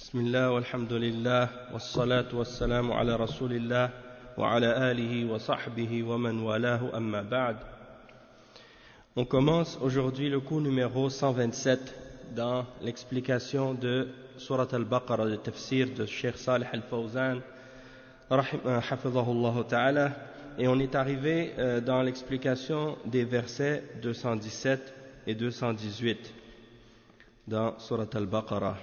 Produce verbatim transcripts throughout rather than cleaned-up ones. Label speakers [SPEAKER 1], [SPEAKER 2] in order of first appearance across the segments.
[SPEAKER 1] بسم الله والحمد لله والصلاة والسلام على رسول الله وعلى آله وصحبه ومن والاه أما بعد. On commence aujourd'hui le cours numéro cent vingt-sept dans l'explication de Surat al-Baqarah, le tafsir de Cheikh Salih al-Fawzan hafidhahullah ta'ala, et on est arrivé euh, dans l'explication des versets deux cent dix-sept et deux cent dix-huit dans Surat al-Baqarah.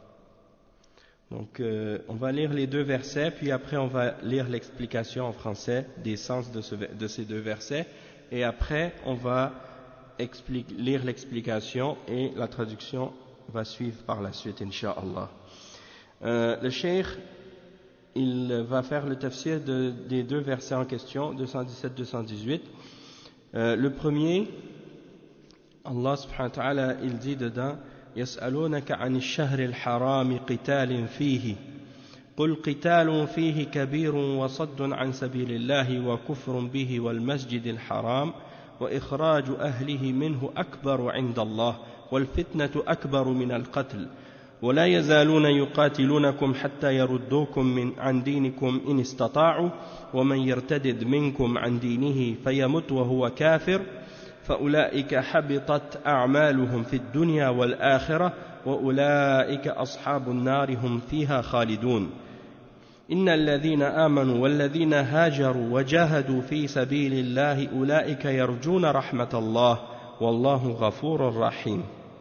[SPEAKER 1] Donc euh, on va lire les deux versets, puis après on va lire l'explication en français des sens de, ce, de ces deux versets, et après on va explique, lire l'explication et la traduction va suivre par la suite, Inch'Allah. Euh, le cheikh, il va faire le tafsir de, des deux versets en question, deux cent dix-sept deux cent dix-huit. Euh, le premier, Allah subhanahu wa ta'ala, il dit dedans: يسألونك عن الشهر الحرام قتال فيه قل قتال فيه كبير وصد عن سبيل الله وكفر به والمسجد الحرام وإخراج أهله منه أكبر عند الله والفتنة أكبر من القتل ولا يزالون يقاتلونكم حتى يردوكم من عن دينكم إن استطاعوا ومن يرتدد منكم عن دينه فيمت وهو كافر فأولئك حبطت أعمالهم في الدنيا والآخرة وأولئك أصحاب النار هم فيها خالدون إن الذين آمنوا والذين هاجروا وجاهدوا في سبيل الله أولئك يرجون رحمة الله والله غفور رحيم.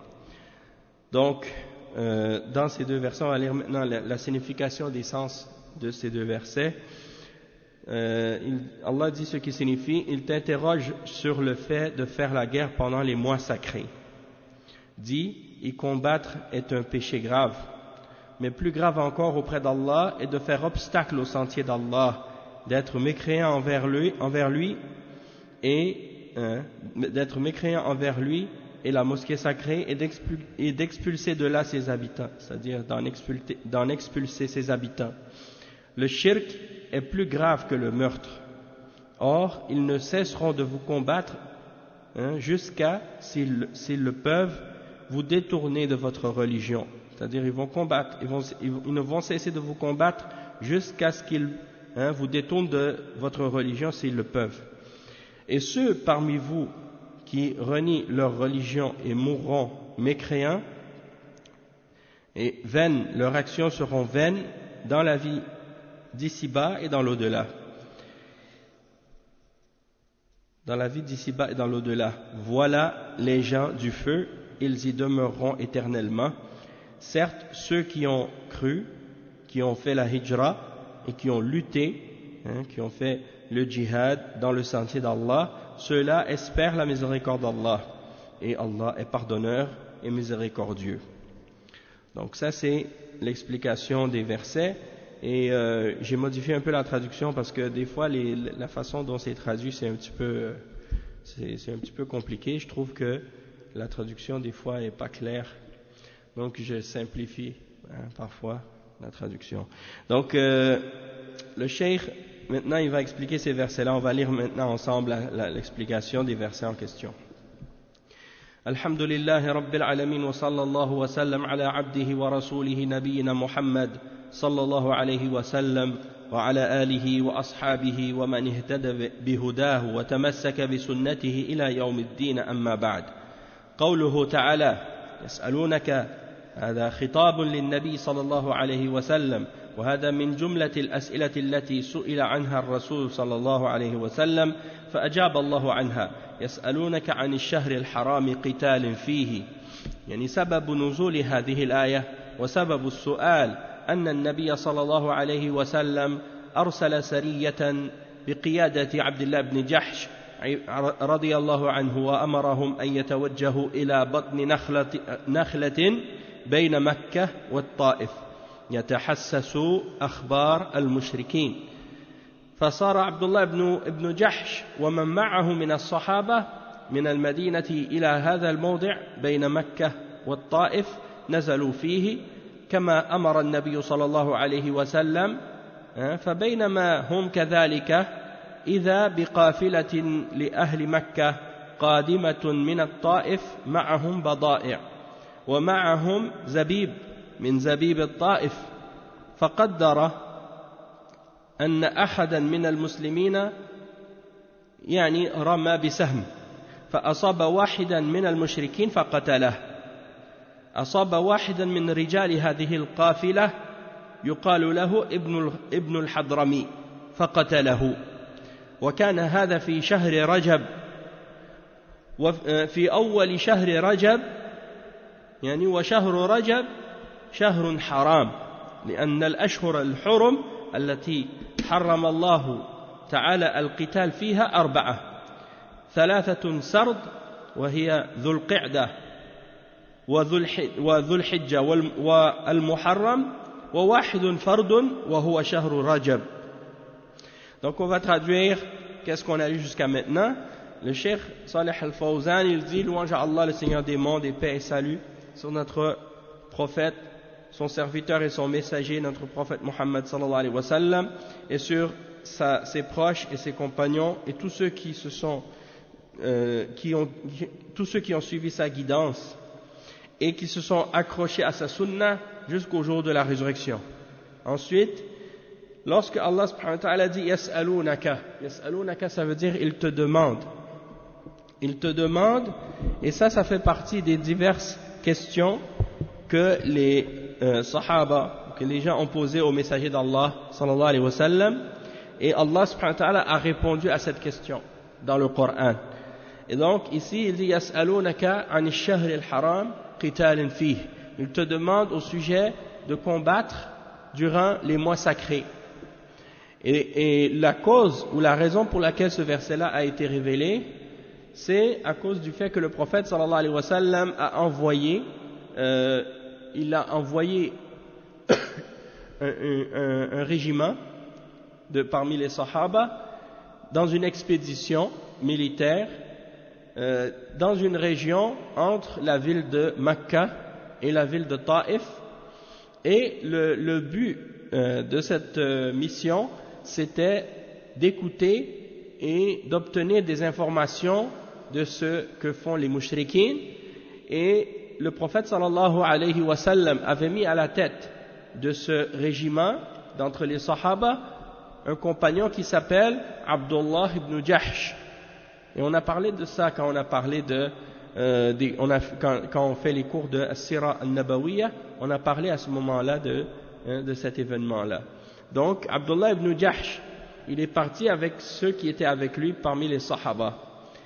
[SPEAKER 1] Donc, euh, dans ces deux versets, on va lire maintenant la, la signification des sens de ces deux versets. Euh, il, Allah dit ce qui signifie: il t'interroge sur le fait de faire la guerre pendant les mois sacrés. Dit: y combattre est un péché grave, mais plus grave encore auprès d'Allah est de faire obstacle au sentier d'Allah, d'être mécréant envers lui, envers lui et hein, d'être mécréant envers lui et la mosquée sacrée, et, d'expul, et d'expulser de là ses habitants, c'est-à-dire d'en expulser, d'en expulser ses habitants. Le shirk est plus grave que le meurtre. Or, ils ne cesseront de vous combattre hein, jusqu'à, s'ils, s'ils le peuvent, vous détourner de votre religion. C'est-à-dire, ils vont combattre, ils, vont, ils ne vont cesser de vous combattre jusqu'à ce qu'ils hein, vous détournent de votre religion s'ils le peuvent. Et ceux parmi vous qui renient leur religion et mourront mécréants, et vaines, leurs actions seront vaines dans la vie d'ici-bas et dans l'au-delà. Dans la vie d'ici-bas et dans l'au-delà. Voilà les gens du feu, ils y demeureront éternellement. Certes, ceux qui ont cru, qui ont fait la hijra et qui ont lutté, hein, qui ont fait le djihad dans le sentier d'Allah, ceux-là espèrent la miséricorde d'Allah. Et Allah est pardonneur et miséricordieux. Donc ça, c'est l'explication des versets. Et euh, j'ai modifié un peu la traduction parce que des fois les, la façon dont c'est traduit c'est un petit peu c'est, c'est un petit peu compliqué. Je trouve que la traduction des fois est pas claire, donc je simplifie hein, parfois la traduction. Donc euh, le cheikh maintenant il va expliquer ces versets-là. On va lire maintenant ensemble la, la, l'explication des versets en question. Alhamdulillahi Rabbil Alamin wa sallallahu wa sallam ala abdihi wa rasulihi nabiyyina Muhammad صلى الله عليه وسلم وعلى آله وأصحابه ومن اهتدى بهداه وتمسك بسنته إلى يوم الدين أما بعد. قوله تعالى: يسألونك، هذا خطاب للنبي صلى الله عليه وسلم، وهذا من جملة الأسئلة التي سئل عنها الرسول صلى الله عليه وسلم فأجاب الله عنها. يسألونك عن الشهر الحرام قتال فيه، يعني سبب نزول هذه الآية وسبب السؤال أن النبي صلى الله عليه وسلم أرسل سرية بقيادة عبد الله بن جحش رضي الله عنه وأمرهم أن يتوجهوا إلى بطن نخلة, نخلة بين مكة والطائف يتحسسوا أخبار المشركين. فصار عبد الله بن, بن جحش ومن معه من الصحابة من المدينة إلى هذا الموضع بين مكة والطائف، نزلوا فيه كما أمر النبي صلى الله عليه وسلم. فبينما هم كذلك إذا بقافلة لأهل مكة قادمة من الطائف معهم بضائع ومعهم زبيب من زبيب الطائف فقدر أن أحدا من المسلمين يعني رمى بسهم فأصاب واحدا من المشركين فقتله أصاب واحدا من رجال هذه القافلة يقال له ابن ابن الحضرمي فقتله وكان هذا في شهر رجب وفي أول شهر رجب يعني وشهر رجب شهر حرام لأن الأشهر الحرم التي حرم الله تعالى القتال فيها أربعة ثلاثة سرد وهي ذو القعدة وذو الحجة والمحرم وواحد فرد وهو شهر رجب. Donc on va traduire qu'est-ce qu'on a lu jusqu'à maintenant. Le Cheikh Salih Al-Fawzan il dit louange à Allah le Seigneur des mondes et paix et salut sur notre prophète, son serviteur et son messager, notre prophète Muhammad sallallahu alayhi wa sallam, et sur sa, ses proches et ses compagnons et tous ceux qui se sont euh, qui ont qui, tous ceux qui ont suivi sa guidance et qui se sont accrochés à sa sunna jusqu'au jour de la résurrection. Ensuite, lorsque Allah subhanahu wa ta'ala dit yas'alunaka, yas'alunaka ça veut dire il te demande. Il te demande, et ça, ça fait partie des diverses questions que les euh, sahaba, que les gens ont posées au messager d'Allah sallallahu alayhi wa sallam, et Allah subhanahu wa ta'ala a répondu à cette question dans le Coran. Et donc ici il dit yas'alunaka an ash-shahr al-haram qitalin fihi. Il te demande au sujet de combattre durant les mois sacrés. Et, et la cause ou la raison pour laquelle ce verset-là a été révélé, c'est à cause du fait que le prophète sallallahu alayhi wa sallam a envoyé, euh, il a envoyé un, un, un régiment de parmi les sahaba dans une expédition militaire euh, dans une région entre la ville de Mecca et la ville de Taïf, et le, le but euh, de cette euh, mission c'était d'écouter et d'obtenir des informations de ce que font les mushrikines, et le prophète sallallahu alayhi wa sallam avait mis à la tête de ce régiment d'entre les sahaba un compagnon qui s'appelle Abdullah ibn Jahsh, et on a parlé de ça quand on a parlé de euh, des, on a, quand, quand on fait les cours de As-Sira al-Nabawiyya, on a parlé à ce moment-là de, hein, de cet événement-là. Donc Abdullah ibn Jahsh, il est parti avec ceux qui étaient avec lui parmi les sahaba,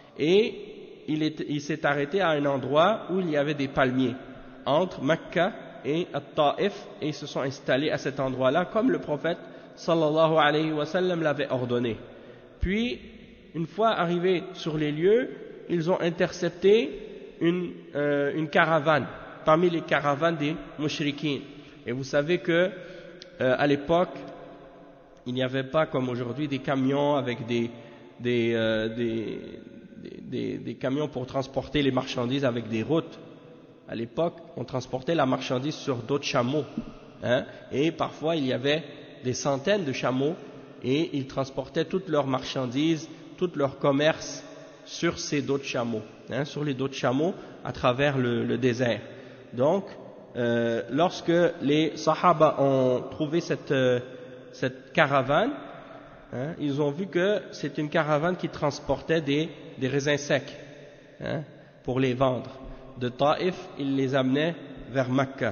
[SPEAKER 1] et il, est, il s'est arrêté à un endroit où il y avait des palmiers entre Mecca et At-Taif, et ils se sont installés à cet endroit-là comme le prophète sallallahu alayhi wa sallam l'avait ordonné. Puis une fois arrivés sur les lieux, ils ont intercepté une, euh, une caravane parmi les caravanes des mushrikines. Et vous savez que euh, à l'époque il n'y avait pas comme aujourd'hui des camions avec des, des, euh, des, des, des, des camions pour transporter les marchandises avec des routes. À l'époque, on transportait la marchandise sur d'autres chameaux, hein, et parfois il y avait des centaines de chameaux et ils transportaient toutes leurs marchandises, tout leur commerce sur ces d'autres chameaux, hein, sur les d'autres chameaux à travers le, le désert. Donc, euh, lorsque les Sahaba ont trouvé cette euh, cette caravane, hein, ils ont vu que c'est une caravane qui transportait des, des raisins secs, hein, pour les vendre. De Taïf, ils les amenaient vers Mecca.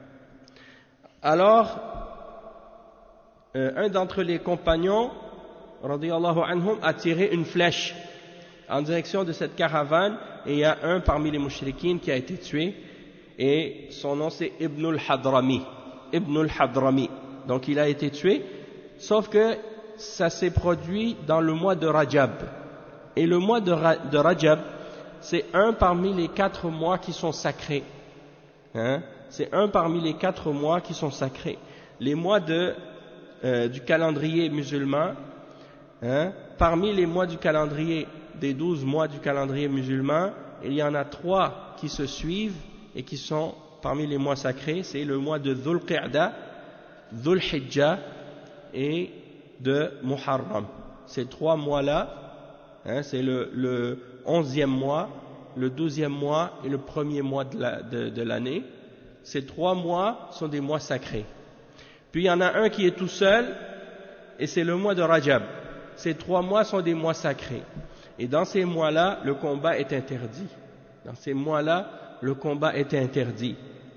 [SPEAKER 1] Alors, euh, un d'entre les compagnons, radiyallahu anhum, a tiré une flèche en direction de cette caravane, et il y a un parmi les mushrikines qui a été tué, et son nom c'est Ibn al-Hadrami. Ibn al-Hadrami. Donc il a été tué, sauf que ça s'est produit dans le mois de Rajab. Et le mois de, Ra de Rajab, c'est un parmi les quatre mois qui sont sacrés. Hein? C'est un parmi les quatre mois qui sont sacrés. Les mois de, euh, du calendrier musulman, hein? Parmi les mois du calendrier, des douze mois du calendrier musulman, il y en a trois qui se suivent et qui sont parmi les mois sacrés. C'est le mois de Dhul Qa'da, Dhul Hijjah et de Muharram. Ces trois mois-là, hein, c'est le, le onzième mois, le douzième mois et le premier mois de, la, de, de l'année. Ces trois mois sont des mois sacrés. Puis il y en a un qui est tout seul, et c'est le mois de Rajab. Ces trois mois sont des mois sacrés. Et dans ces mois-là, le combat est interdit. Dans ces mois-là, le combat est interdit.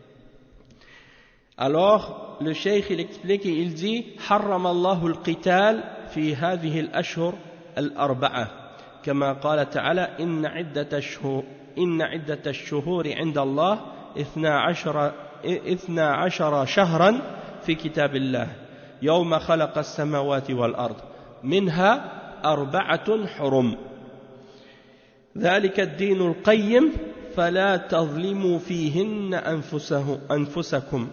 [SPEAKER 1] Alors, le cheikh, il explique et il dit حرم الله القتال في هذه الأشهر الأربعة كما قال تعالى إن عدة الشهور إن عدة الشهور عند الله اثنا عشر اثنا عشر شهرا في كتاب الله يوم خلق السماوات والأرض منها أربعة حرم ذلك الدين القيم فلا تظلموا فيهن أنفسه أنفسكم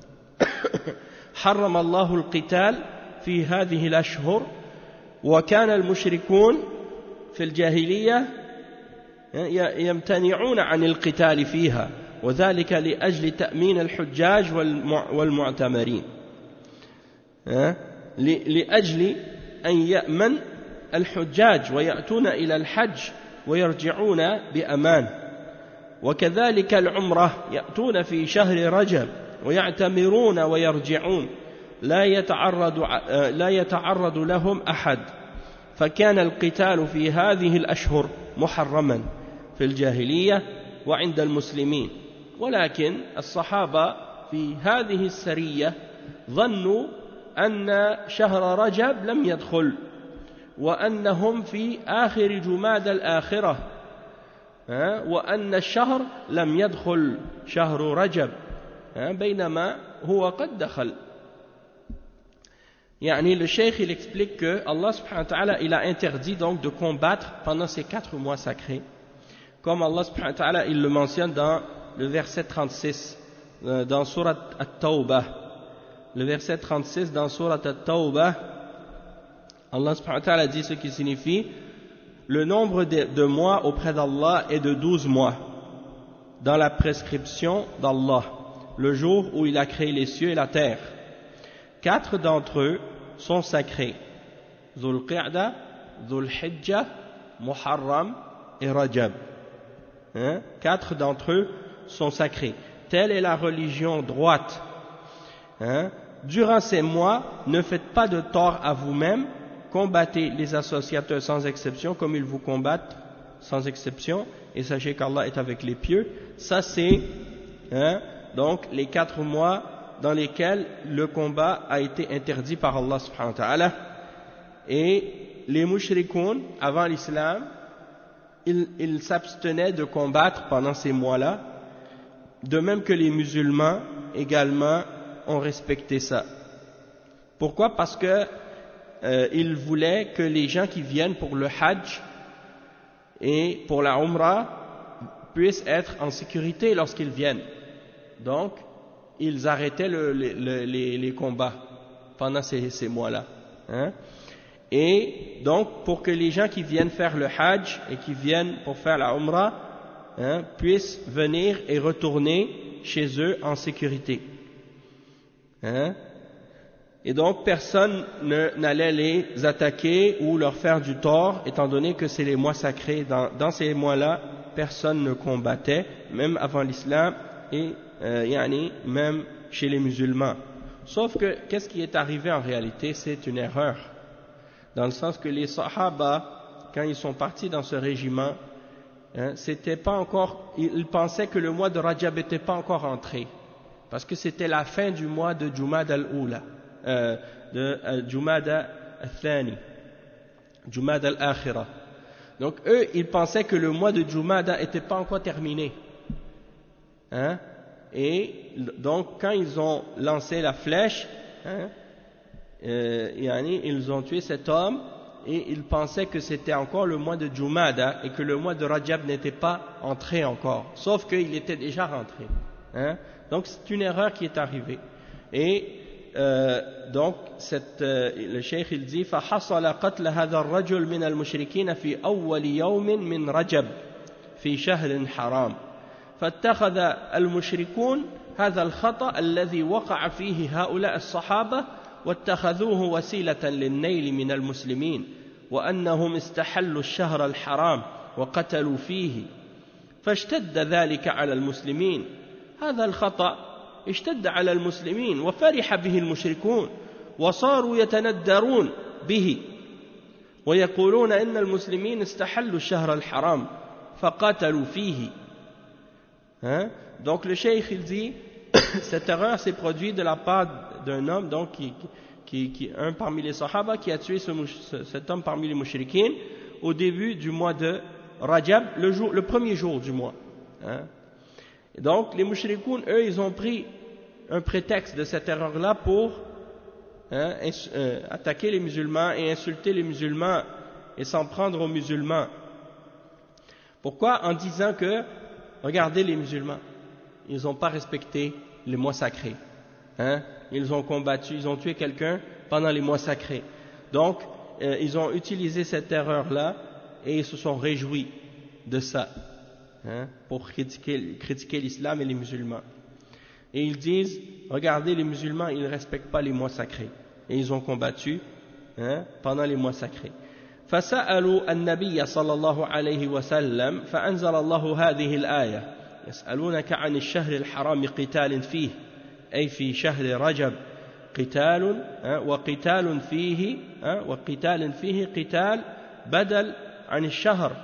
[SPEAKER 1] حرم الله القتال في هذه الأشهر وكان المشركون في الجاهلية يمتنعون عن القتال فيها وذلك لأجل تأمين الحجاج والمعتمرين لأجل أن يأمن الحجاج ويأتون إلى الحج ويرجعون بأمان وكذلك العمرة يأتون في شهر رجب ويعتمرون ويرجعون لا يتعرض لا يتعرض لهم أحد فكان القتال في هذه الأشهر محرما في الجاهلية وعند المسلمين ولكن الصحابة في هذه السرية ظنوا أن شهر رجب لم يدخل وأنهم في آخر جماد الآخرة وأن الشهر لم يدخل شهر رجب بينما هو قد دخل. يعني le cheikh il explique que Allah subhanahu wa ta'ala il a interdit donc de combattre pendant ces quatre mois sacrés comme Allah subhanahu wa ta'ala il le mentionne dans le verset trente-six dans Surat At-Tawbah. Le verset trente-six dans Surat At-Tawbah, Allah subhanahu wa ta'ala dit ce qui signifie le nombre de, de mois auprès d'Allah est de douze mois dans la prescription d'Allah le jour où il a créé les cieux et la terre. Quatre d'entre eux sont sacrés. Dhul Qa'da, Dhul Hijjah, Muharram et Rajab. Hein? Quatre d'entre eux sont sacrés. Telle est la religion droite. Hein? Durant ces mois, ne faites pas de tort à vous-même, combattez les associateurs sans exception comme ils vous combattent sans exception et sachez qu'Allah est avec les pieux. Ça c'est hein, donc les quatre mois dans lesquels le combat a été interdit par Allah subhanahu wa ta'ala. Et les mushrikoun, avant l'islam, ils, ils s'abstenaient de combattre pendant ces mois-là, de même que les musulmans également ont respecté ça. Pourquoi? Parce que euh, ils voulaient que les gens qui viennent pour le hajj et pour la umrah puissent être en sécurité lorsqu'ils viennent. Donc, ils arrêtaient le, le, le, les, les combats pendant ces, ces mois-là. Hein? Et donc, pour que les gens qui viennent faire le hajj et qui viennent pour faire la umrah hein, puissent venir et retourner chez eux en sécurité. Hein? Et donc, personne ne, n'allait les attaquer ou leur faire du tort, étant donné que c'est les mois sacrés. Dans, dans ces mois-là, personne ne combattait, même avant l'islam et euh, yani, même chez les musulmans. Sauf que, qu'est-ce qui est arrivé en réalité? C'est une erreur. Dans le sens que les Sahaba, quand ils sont partis dans ce régiment, hein, c'était pas encore, ils pensaient que le mois de Rajab n'était pas encore entré. Parce que c'était la fin du mois de Jumad al-Oula, euh, de euh, Jumad al-Thani, Jumad al-Akhira. Donc eux, ils pensaient que le mois de Jumada n'était pas encore terminé. Hein? Et donc quand ils ont lancé la flèche, hein, euh, yani, ils ont tué cet homme et ils pensaient que c'était encore le mois de Jumada et que le mois de Rajab n'était pas entré encore, sauf qu'il était déjà rentré. Hein? Donc c'est une erreur qui est arrivée. Et euh, donc cette, euh, le cheikh il dit فحصل قتل هذا الرجل من المشركين في أول يوم من رجب في شهر حرام فاتخذ المشركون هذا الخطأ الذي وقع فيه هؤلاء الصحابة واتخذوه وسيلة للنيل من المسلمين وأنهم استحلوا الشهر الحرام وقتلوا فيه فاشتد ذلك على المسلمين. هذا الخطأ اشتد على المسلمين وفرح به المشركون وصاروا يتندرون به ويقولون إن المسلمين استحلوا الشهر الحرام فقاتلوا فيه. Hein? Donc le cheikh il dit cette erreur s'est produite de la part d'un homme donc qui, qui, qui un parmi les sahaba qui a tué ce, ce, cet homme parmi les mushrikines au début du mois de Rajab, le, jour, le premier jour du mois. Hein? Et donc les mushrikoun eux ils ont pris un prétexte de cette erreur là pour hein, ins, euh, attaquer les musulmans et insulter les musulmans et s'en prendre aux musulmans. Pourquoi? En disant que regardez les musulmans, ils n'ont pas respecté les mois sacrés. Hein? Ils ont combattu, ils ont tué quelqu'un pendant les mois sacrés. Donc, euh, ils ont utilisé cette erreur-là et ils se sont réjouis de ça hein, pour critiquer, critiquer l'islam et les musulmans. Et ils disent, regardez les musulmans, ils ne respectent pas les mois sacrés. Et ils ont combattu hein, pendant les mois sacrés. فسألوا النبي صلى الله عليه وسلم فأنزل الله هذه الآية يسألونك عن الشهر الحرام قتال فيه أي في شهر رجب قتال وقتال فيه وقتال فيه قتال بدل عن الشهر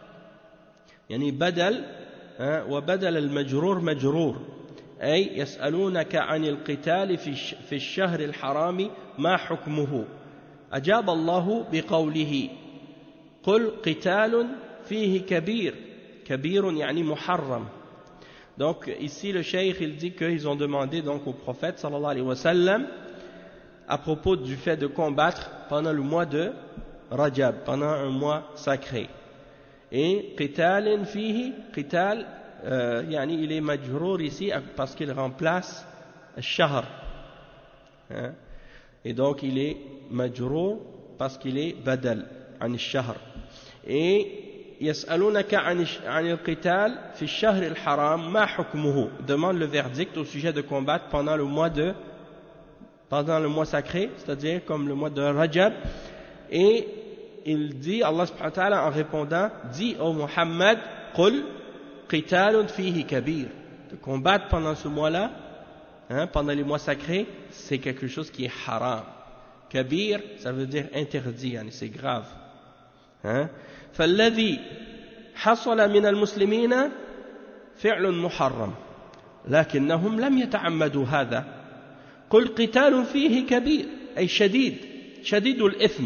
[SPEAKER 1] يعني بدل وبدل المجرور مجرور أي يسألونك عن القتال في الشهر الحرام ما حكمه أجاب الله بقوله قل قتال فيه كبير كبير يعني محرم. Donc ici le cheikh il dit qu'ils ont demandé donc au prophète sallallahu alayhi wa sallam à propos du fait de combattre pendant le mois de Rajab, pendant un mois sacré. Et qital fihi, qital euh, yani il est majrour ici parce qu'il remplace al-shahr. Hein? Et donc il est majrour parce qu'il est badal عن الشهر. Et يسألونك عن عن القتال في الشهر الحرام ما حكمه, demande le verdict au sujet de combattre pendant le mois de pendant le mois sacré, c'est-à-dire comme le mois de Rajab. Et il dit, Allah subhanahu wa ta'ala en répondant, dit au Muhammad قل قتال فيه كبير, de combattre pendant ce mois-là hein, pendant les mois sacrés, c'est quelque chose qui est haram. Kabir, ça veut dire interdit, c'est grave. Hein? فالذي حصل من المسلمين فعل محرم لكنهم لم يتعمدوا هذا. قل قتال فيه كبير أي شديد شديد الإثم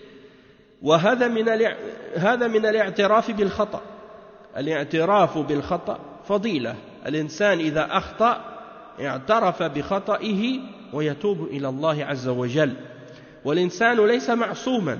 [SPEAKER 1] وهذا من هذا من الاعتراف بالخطأ. الاعتراف بالخطأ فضيلة. الإنسان إذا أخطأ اعترف بخطئه ويتوب إلى الله عز وجل. والإنسان ليس معصوما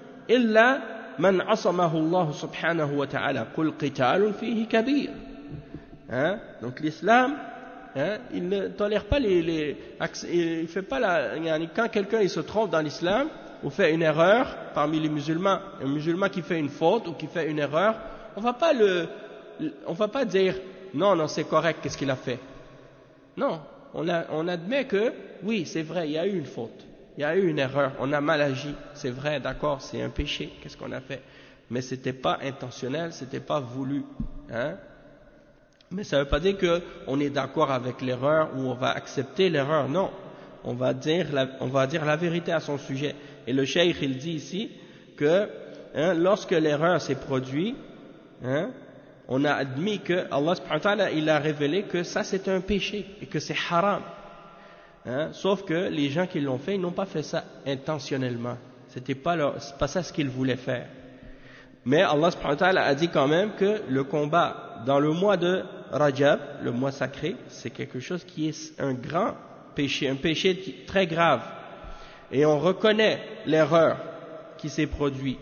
[SPEAKER 1] إلا من عصمه الله سبحانه وتعالى. قل قتال فيه كبير. Hein? Donc l'islam, hein, il ne tolère pas les, les il fait pas la, quand quelqu'un il se trompe dans l'islam ou fait une erreur parmi les musulmans, un musulman qui fait une faute ou qui fait une erreur, on va pas le, on va pas dire non non c'est correct qu'est-ce qu'il a fait. Non, on, a, on admet que oui c'est vrai il y a eu une faute. Il y a eu une erreur, on a mal agi, c'est vrai, d'accord, c'est un péché, qu'est-ce qu'on a fait? Mais ce n'était pas intentionnel, ce n'était pas voulu. Hein? Mais ça ne veut pas dire qu'on est d'accord avec l'erreur ou on va accepter l'erreur, non. On va dire la, on va dire la vérité à son sujet. Et le cheikh, il dit ici que hein, lorsque l'erreur s'est produite, hein, on a admis que Allah subhanahu wa ta'ala, il a révélé que ça c'est un péché et que c'est haram. Hein, sauf que les gens qui l'ont fait, ils n'ont pas fait ça intentionnellement. C'était pas leur, c'est pas ça ce qu'ils voulaient faire. Mais Allah subhanahu wa ta'ala a dit quand même que le combat dans le mois de Rajab, le mois sacré, c'est quelque chose qui est un grand péché, un péché très grave. Et on reconnaît l'erreur qui s'est produite.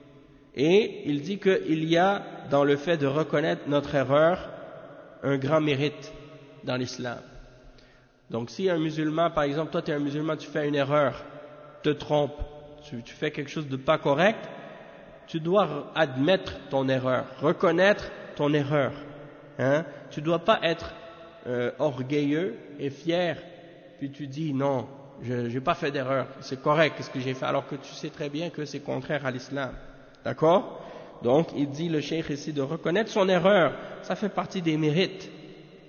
[SPEAKER 1] Et il dit qu'il y a dans le fait de reconnaître notre erreur un grand mérite dans l'islam. Donc si un musulman, par exemple, toi tu es un musulman, tu fais une erreur, te trompes, tu, tu fais quelque chose de pas correct, tu dois admettre ton erreur, reconnaître ton erreur. Hein? Tu ne dois pas être euh, orgueilleux et fier, puis tu dis non, je n'ai pas fait d'erreur, c'est correct ce que j'ai fait, alors que tu sais très bien que c'est contraire à l'islam. D'accord? Donc il dit le cheikh ici de reconnaître son erreur, ça fait partie des mérites.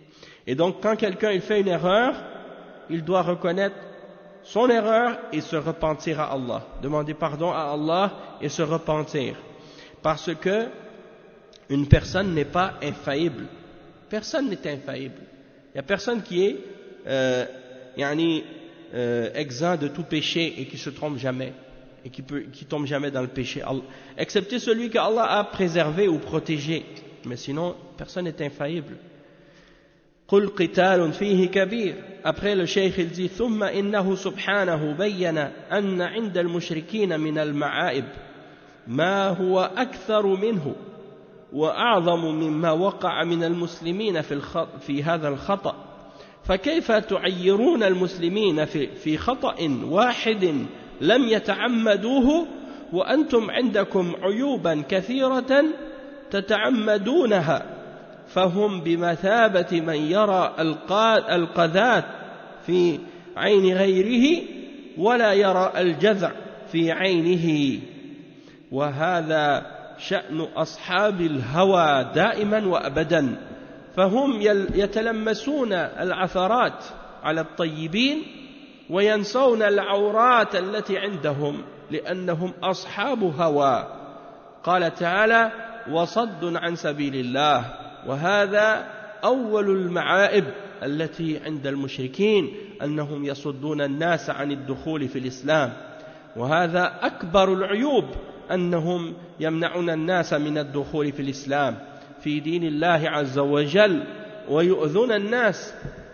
[SPEAKER 1] Et donc quand quelqu'un il fait une erreur, il doit reconnaître son erreur et se repentir à Allah, demander pardon à Allah et se repentir, parce que une personne n'est pas infaillible. Personne n'est infaillible. Il n'y a personne qui est euh, yani, euh, exempt de tout péché et qui se trompe jamais et qui peut, qui tombe jamais dans le péché, excepté celui que Allah a préservé ou protégé. Mais sinon, personne n'est infaillible. قل قتال فيه كبير. Après le cheikh il dit ثم إنه سبحانه بين أن عند المشركين من المعائب ما هو أكثر منه وأعظم مما وقع من المسلمين في الخط في هذا الخطأ فكيف تعيرون المسلمين في في خطأ واحد لم يتعمدوه وأنتم عندكم عيوبا كثيرة تتعمدونها فهم بمثابة من يرى القذاة في عين غيره ولا يرى الجذع في عينه وهذا شأن أصحاب الهوى دائما وأبدا فهم يتلمسون العثرات على الطيبين وينسون العورات التي عندهم لأنهم أصحاب هوى قال تعالى وصد عن سبيل الله وهذا أول المعائب التي عند المشركين أنهم يصدون الناس عن الدخول في الإسلام وهذا أكبر العيوب أنهم يمنعون الناس من الدخول في الإسلام في دين الله عز وجل ويؤذون الناس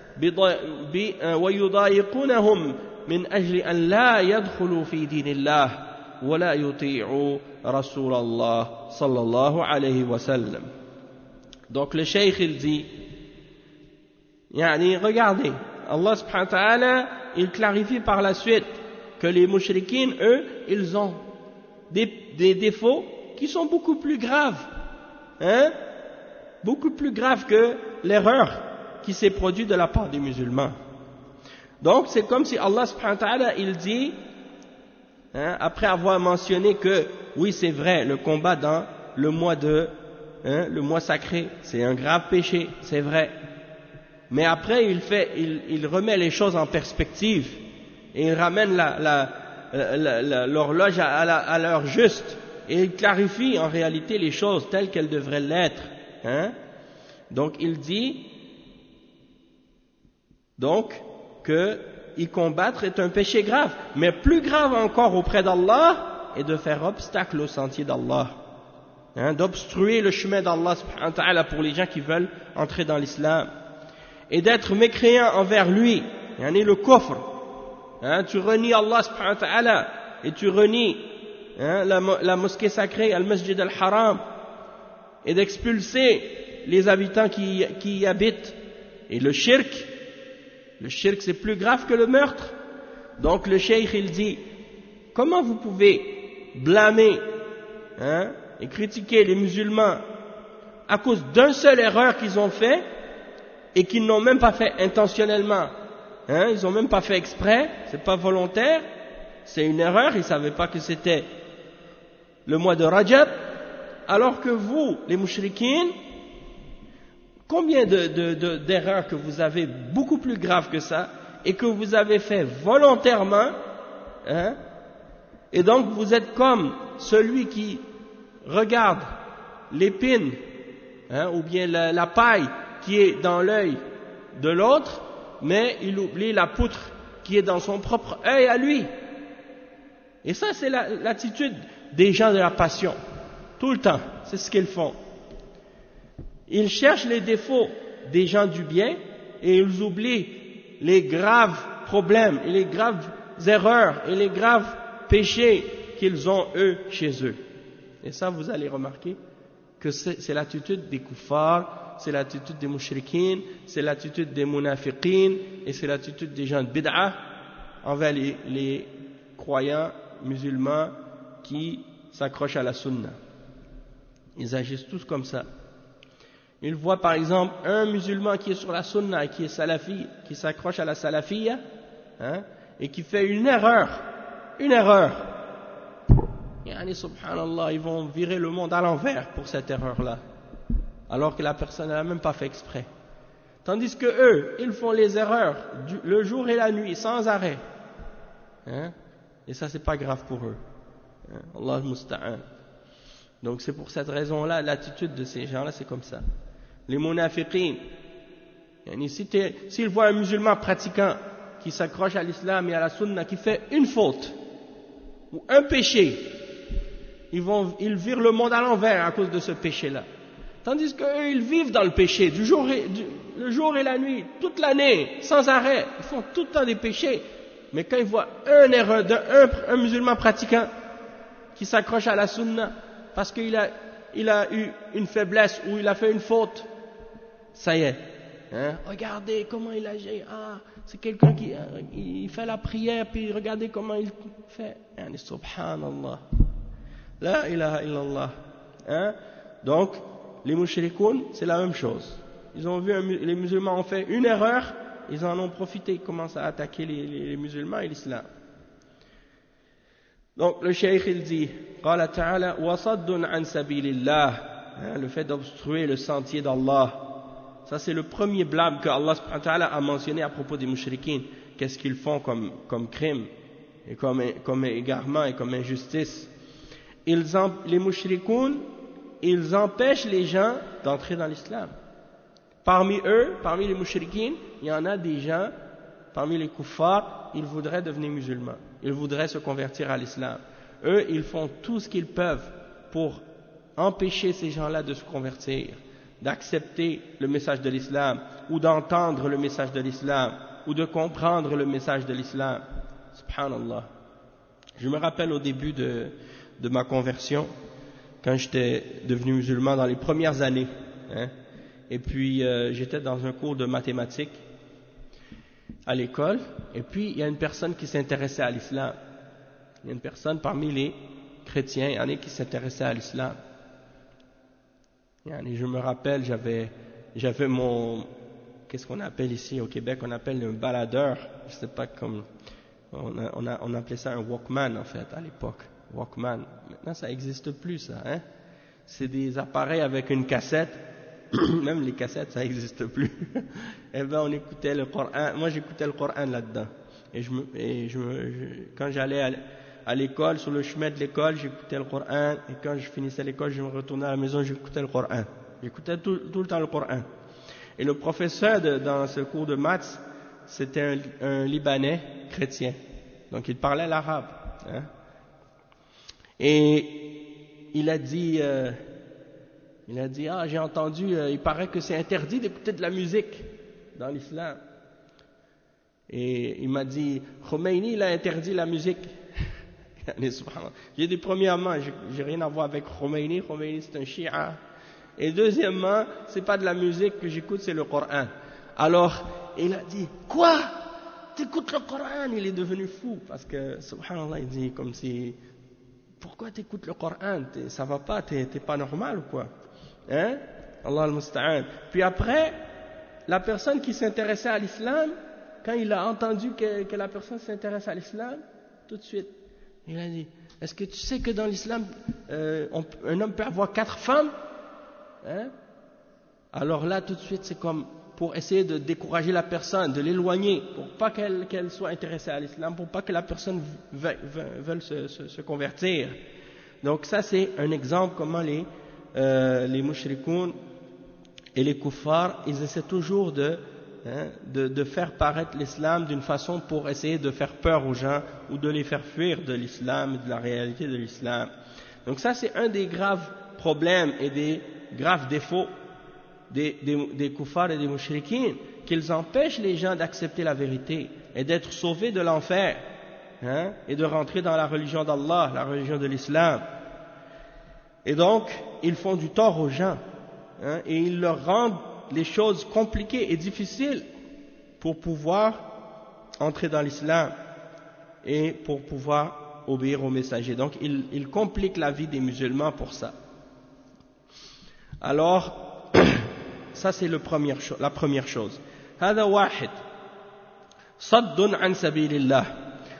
[SPEAKER 1] ويضايقونهم من أجل أن لا يدخلوا في دين الله ولا يطيعوا رسول الله صلى الله عليه وسلم. Donc le cheikh il dit, yani, regardez, Allah subhanahu wa ta'ala, il clarifie par la suite que les mushrikines, eux, ils ont des, des défauts qui sont beaucoup plus graves, hein, beaucoup plus graves que l'erreur qui s'est produite de la part des musulmans. Donc c'est comme si Allah subhanahu wa ta'ala, il dit, hein, après avoir mentionné que, oui c'est vrai, le combat dans le mois de Hein, le mois sacré, c'est un grave péché, c'est vrai. Mais après, il, fait, il, il remet les choses en perspective et il ramène la, la, la, la, l'horloge à, à, la, à l'heure juste et il clarifie en réalité les choses telles qu'elles devraient l'être. Hein. Donc, il dit donc que y combattre est un péché grave, mais plus grave encore auprès d'Allah est de faire obstacle au sentier d'Allah. Hein, d'obstruer le chemin d'Allah subhanahu wa ta'ala pour les gens qui veulent entrer dans l'islam et d'être mécréant envers lui, yani le kufr, hein, tu renies Allah subhanahu wa ta'ala et tu renies hein, la, la mosquée sacrée, al-masjid al-haram, et d'expulser les habitants qui, qui y habitent, et le shirk, le shirk c'est plus grave que le meurtre. Donc le cheikh il dit, comment vous pouvez blâmer hein, et critiquer les musulmans à cause d'une seule erreur qu'ils ont fait et qu'ils n'ont même pas fait intentionnellement, hein, ils n'ont même pas fait exprès, c'est pas volontaire, c'est une erreur, ils ne savaient pas que c'était le mois de Rajab, alors que vous, les mouchrikines, combien de, de, de, d'erreurs que vous avez beaucoup plus graves que ça et que vous avez fait volontairement, hein, et donc vous êtes comme celui qui regarde l'épine hein, ou bien la, la paille qui est dans l'œil de l'autre, mais il oublie la poutre qui est dans son propre œil à lui. Et ça c'est la, l'attitude des gens de la passion, tout le temps, c'est ce qu'ils font. Ils cherchent les défauts des gens du bien et ils oublient les graves problèmes et les graves erreurs et les graves péchés qu'ils ont eux chez eux. Et ça, vous allez remarquer que c'est, c'est l'attitude des kuffars, c'est l'attitude des mushrikines, c'est l'attitude des munafiqines, et c'est l'attitude des gens de bid'ah envers les, les croyants musulmans qui s'accrochent à la sunna. Ils agissent tous comme ça. Ils voient par exemple un musulman qui est sur la sunna et qui est salafi, qui s'accroche à la salafiyya, hein, et qui fait une erreur, une erreur. Yani, subhanallah, ils vont virer le monde à l'envers pour cette erreur-là, alors que la personne n'a même pas fait exprès. Tandis que eux, ils font les erreurs du, le jour et la nuit, sans arrêt. Hein? Et ça, c'est pas grave pour eux. Hein? Allah al-Musta'an. Donc c'est pour cette raison-là, l'attitude de ces gens-là, c'est comme ça. Les munafiqin, s'ils voient un musulman pratiquant qui s'accroche à l'islam et à la sunna, qui fait une faute ou un péché, ils, vont, ils virent le monde à l'envers à cause de ce péché-là. Tandis qu'eux, ils vivent dans le péché, du jour et, du, le jour et la nuit, toute l'année, sans arrêt. Ils font tout le temps des péchés. Mais quand ils voient un erreur, de, un, un musulman pratiquant qui s'accroche à la sunna, parce qu'il a, il a eu une faiblesse ou il a fait une faute, ça y est. Hein? Regardez comment il agit. Ah, c'est quelqu'un qui il fait la prière, puis regardez comment il fait. Yani, subhanallah. La ilaha illallah. Hein? Donc, les mushrikoun, c'est la même chose. Ils ont vu, un, les musulmans ont fait une erreur, ils en ont profité, ils commencent à attaquer les, les, les musulmans et l'islam. Donc, le cheikh, il dit, قال تعالى وصد عن سبيل الله, le fait d'obstruer le sentier d'Allah. Ça, c'est le premier blâme que Allah subhanahu wa ta'ala a mentionné à propos des mushrikines. Qu'est-ce qu'ils font comme, comme crime, et comme, comme égarement et comme injustice. Ils en, les mushrikoun, ils empêchent les gens d'entrer dans l'islam. Parmi eux, parmi les mushrikines, il y en a des gens, parmi les kuffars, ils voudraient devenir musulmans. Ils voudraient se convertir à l'islam. Eux, ils font tout ce qu'ils peuvent pour empêcher ces gens-là de se convertir, d'accepter le message de l'islam, ou d'entendre le message de l'islam, ou de comprendre le message de l'islam. Subhanallah. Je me rappelle au début de, de ma conversion, quand j'étais devenu musulman dans les premières années, hein, et puis euh, j'étais dans un cours de mathématiques à l'école, et puis il y a une personne qui s'intéressait à l'islam. Il y a une personne parmi les chrétiens, il y en a qui s'intéressait à l'islam. Et je me rappelle, j'avais, j'avais mon, qu'est-ce qu'on appelle ici au Québec, on appelle un baladeur, je sais pas comme, on, a, on, a, on appelait ça un Walkman en fait à l'époque, Walkman. Maintenant ça n'existe plus ça, hein. C'est des appareils avec une cassette, même les cassettes ça n'existe plus. Et ben on écoutait le Coran, moi j'écoutais le Coran là-dedans. Et je me, et je me, je, quand j'allais à, à l'école, sur le chemin de l'école, j'écoutais le Coran, et quand je finissais l'école, je me retournais à la maison, j'écoutais le Coran. J'écoutais tout, tout le temps le Coran. Et le professeur de, dans ce cours de maths, c'était un, un Libanais chrétien. Donc il parlait l'arabe. Hein. Et il a dit, euh, il a dit, ah j'ai entendu, euh, il paraît que c'est interdit d'écouter de la musique dans l'islam. Et il m'a dit, Khomeini, il a interdit la musique. J'ai dit, premièrement, j'ai rien à voir avec Khomeini. Khomeini, c'est un chi'a. Et deuxièmement, c'est pas de la musique que j'écoute, c'est le Coran. Alors, il a dit, quoi? T'écoutes le Coran? Il est devenu fou. Parce que, subhanallah, il dit comme si, pourquoi t'écoutes le Coran? Ça va pas, t'es pas normal ou quoi? Hein? Allah al-Musta'an. Puis après, la personne qui s'intéressait à l'islam, quand il a entendu que, que la personne s'intéresse à l'islam, tout de suite, il a dit, est-ce que tu sais que dans l'islam, euh, on, un homme peut avoir quatre femmes? Hein? Alors là, tout de suite, c'est comme pour essayer de décourager la personne, de l'éloigner, pour pas qu'elle qu'elle soit intéressée à l'islam, pour pas que la personne veuille, veuille se, se, se convertir. Donc ça, c'est un exemple comment les, euh, les mushrikoun et les kuffars, ils essaient toujours de Hein, de, de faire paraître l'islam d'une façon pour essayer de faire peur aux gens ou de les faire fuir de l'islam, de la réalité de l'islam. Donc ça c'est un des graves problèmes et des graves défauts des, des, des kuffars et des mushrikines, qu'ils empêchent les gens d'accepter la vérité et d'être sauvés de l'enfer, hein, et de rentrer dans la religion d'Allah, la religion de l'islam. Et donc ils font du tort aux gens, hein, et ils leur rendent les choses compliquées et difficiles pour pouvoir entrer dans l'islam et pour pouvoir obéir aux messagers. Donc, il, il complique la vie des musulmans pour ça. Alors, ça c'est le premier, la première chose. هذا واحد صد عن سبيل الله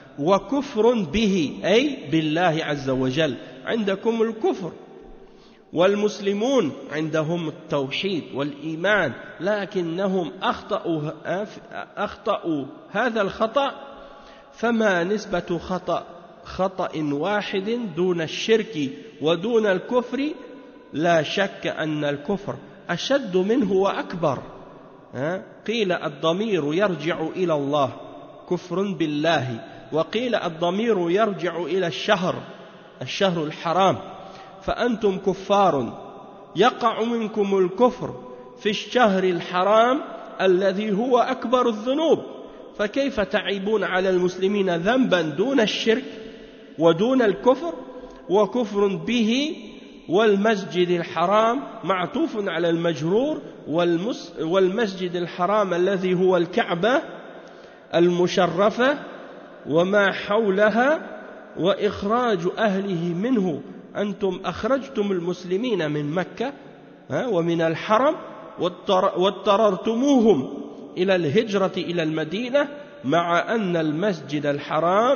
[SPEAKER 1] وكفر به أي بالله عز وجل عندكم الكفر والمسلمون عندهم التوحيد والإيمان لكنهم أخطأوا, أخطأوا هذا الخطأ فما نسبة خطأ خطأ واحد دون الشرك ودون الكفر لا شك أن الكفر أشد منه وأكبر. قيل الضمير يرجع إلى الله كفر بالله، وقيل الضمير يرجع إلى الشهر الشهر الحرام، فأنتم كفار يقع منكم الكفر في الشهر الحرام الذي هو أكبر الذنوب، فكيف تعيبون على المسلمين ذنبا دون الشرك ودون الكفر وكفر به والمسجد الحرام معطوف على المجرور والمسجد الحرام الذي هو الكعبة المشرفة وما حولها وإخراج أهله منه، أنتم أخرجتم المسلمين من مكة ومن الحرم واضطررتموهم إلى الهجرة إلى المدينة مع أن المسجد الحرام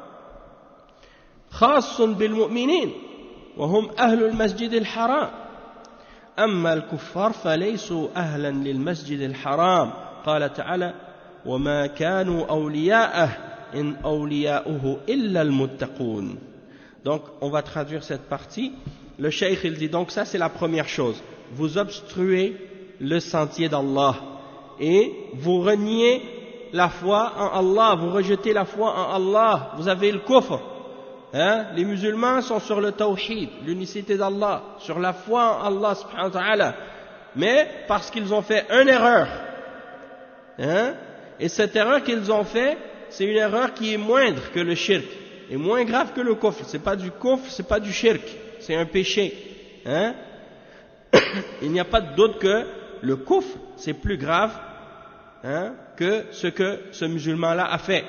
[SPEAKER 1] خاص بالمؤمنين وهم أهل المسجد الحرام، أما الكفار فليسوا أهلا للمسجد الحرام. قال تعالى وما كانوا أولياءه إن أولياؤه إلا المتقون. Donc on va traduire cette partie. Le cheikh il dit donc ça c'est la première chose, vous obstruez le sentier d'Allah et vous reniez la foi en Allah, vous rejetez la foi en Allah, vous avez le kufr. Hein? Les musulmans sont sur le tawhid, l'unicité d'Allah, sur la foi en Allah subhanahu wa ta'ala, mais parce qu'ils ont fait une erreur, hein? Et cette erreur qu'ils ont fait, c'est une erreur qui est moindre que le shirk, et moins grave que le kufr. C'est pas du kufr, c'est pas du shirk, c'est un péché, hein? Il n'y a pas de doute que le kufr c'est plus grave, hein, que ce que ce musulman-là a fait.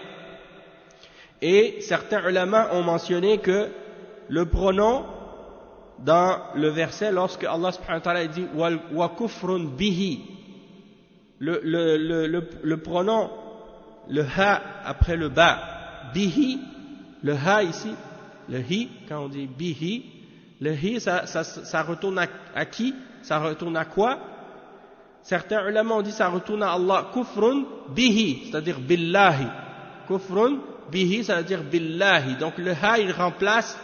[SPEAKER 1] Et certains ulama ont mentionné que le pronom dans le verset, lorsque Allah subhanahu wa ta'ala dit wa kufrun bihi, le, le, le, le, le pronom, le ha après le ba, bihi, le ha ici, le hi, quand on dit bihi, le hi ça, ça, ça retourne à, à qui? Ça retourne à quoi? Certains ulama ont dit ça retourne à Allah, kufrun bihi, c'est-à-dire billahi, kufrun bihi, ça veut dire billahi. Donc le ha il remplace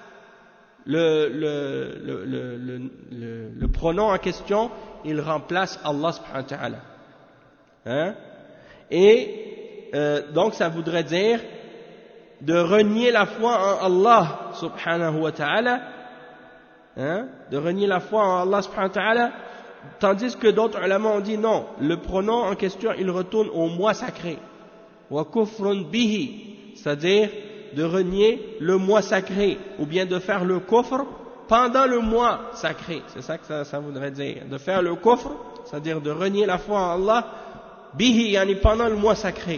[SPEAKER 1] le, le, le, le, le, le, le pronom en question, il remplace Allah subhanahu wa ta'ala, hein? Et euh, donc ça voudrait dire de renier la foi en Allah subhanahu wa ta'ala, hein? De renier la foi en Allah subhanahu wa ta'ala, tandis que d'autres ulama ont dit non, le pronom en question il retourne au mois sacré, wa kufrun bihi, c'est-à-dire de renier le mois sacré, ou bien de faire le kufr pendant le mois sacré. C'est ça que ça, ça voudrait dire, de faire le kufr, c'est-à-dire de renier la foi en Allah, bihi, yani pendant le mois sacré.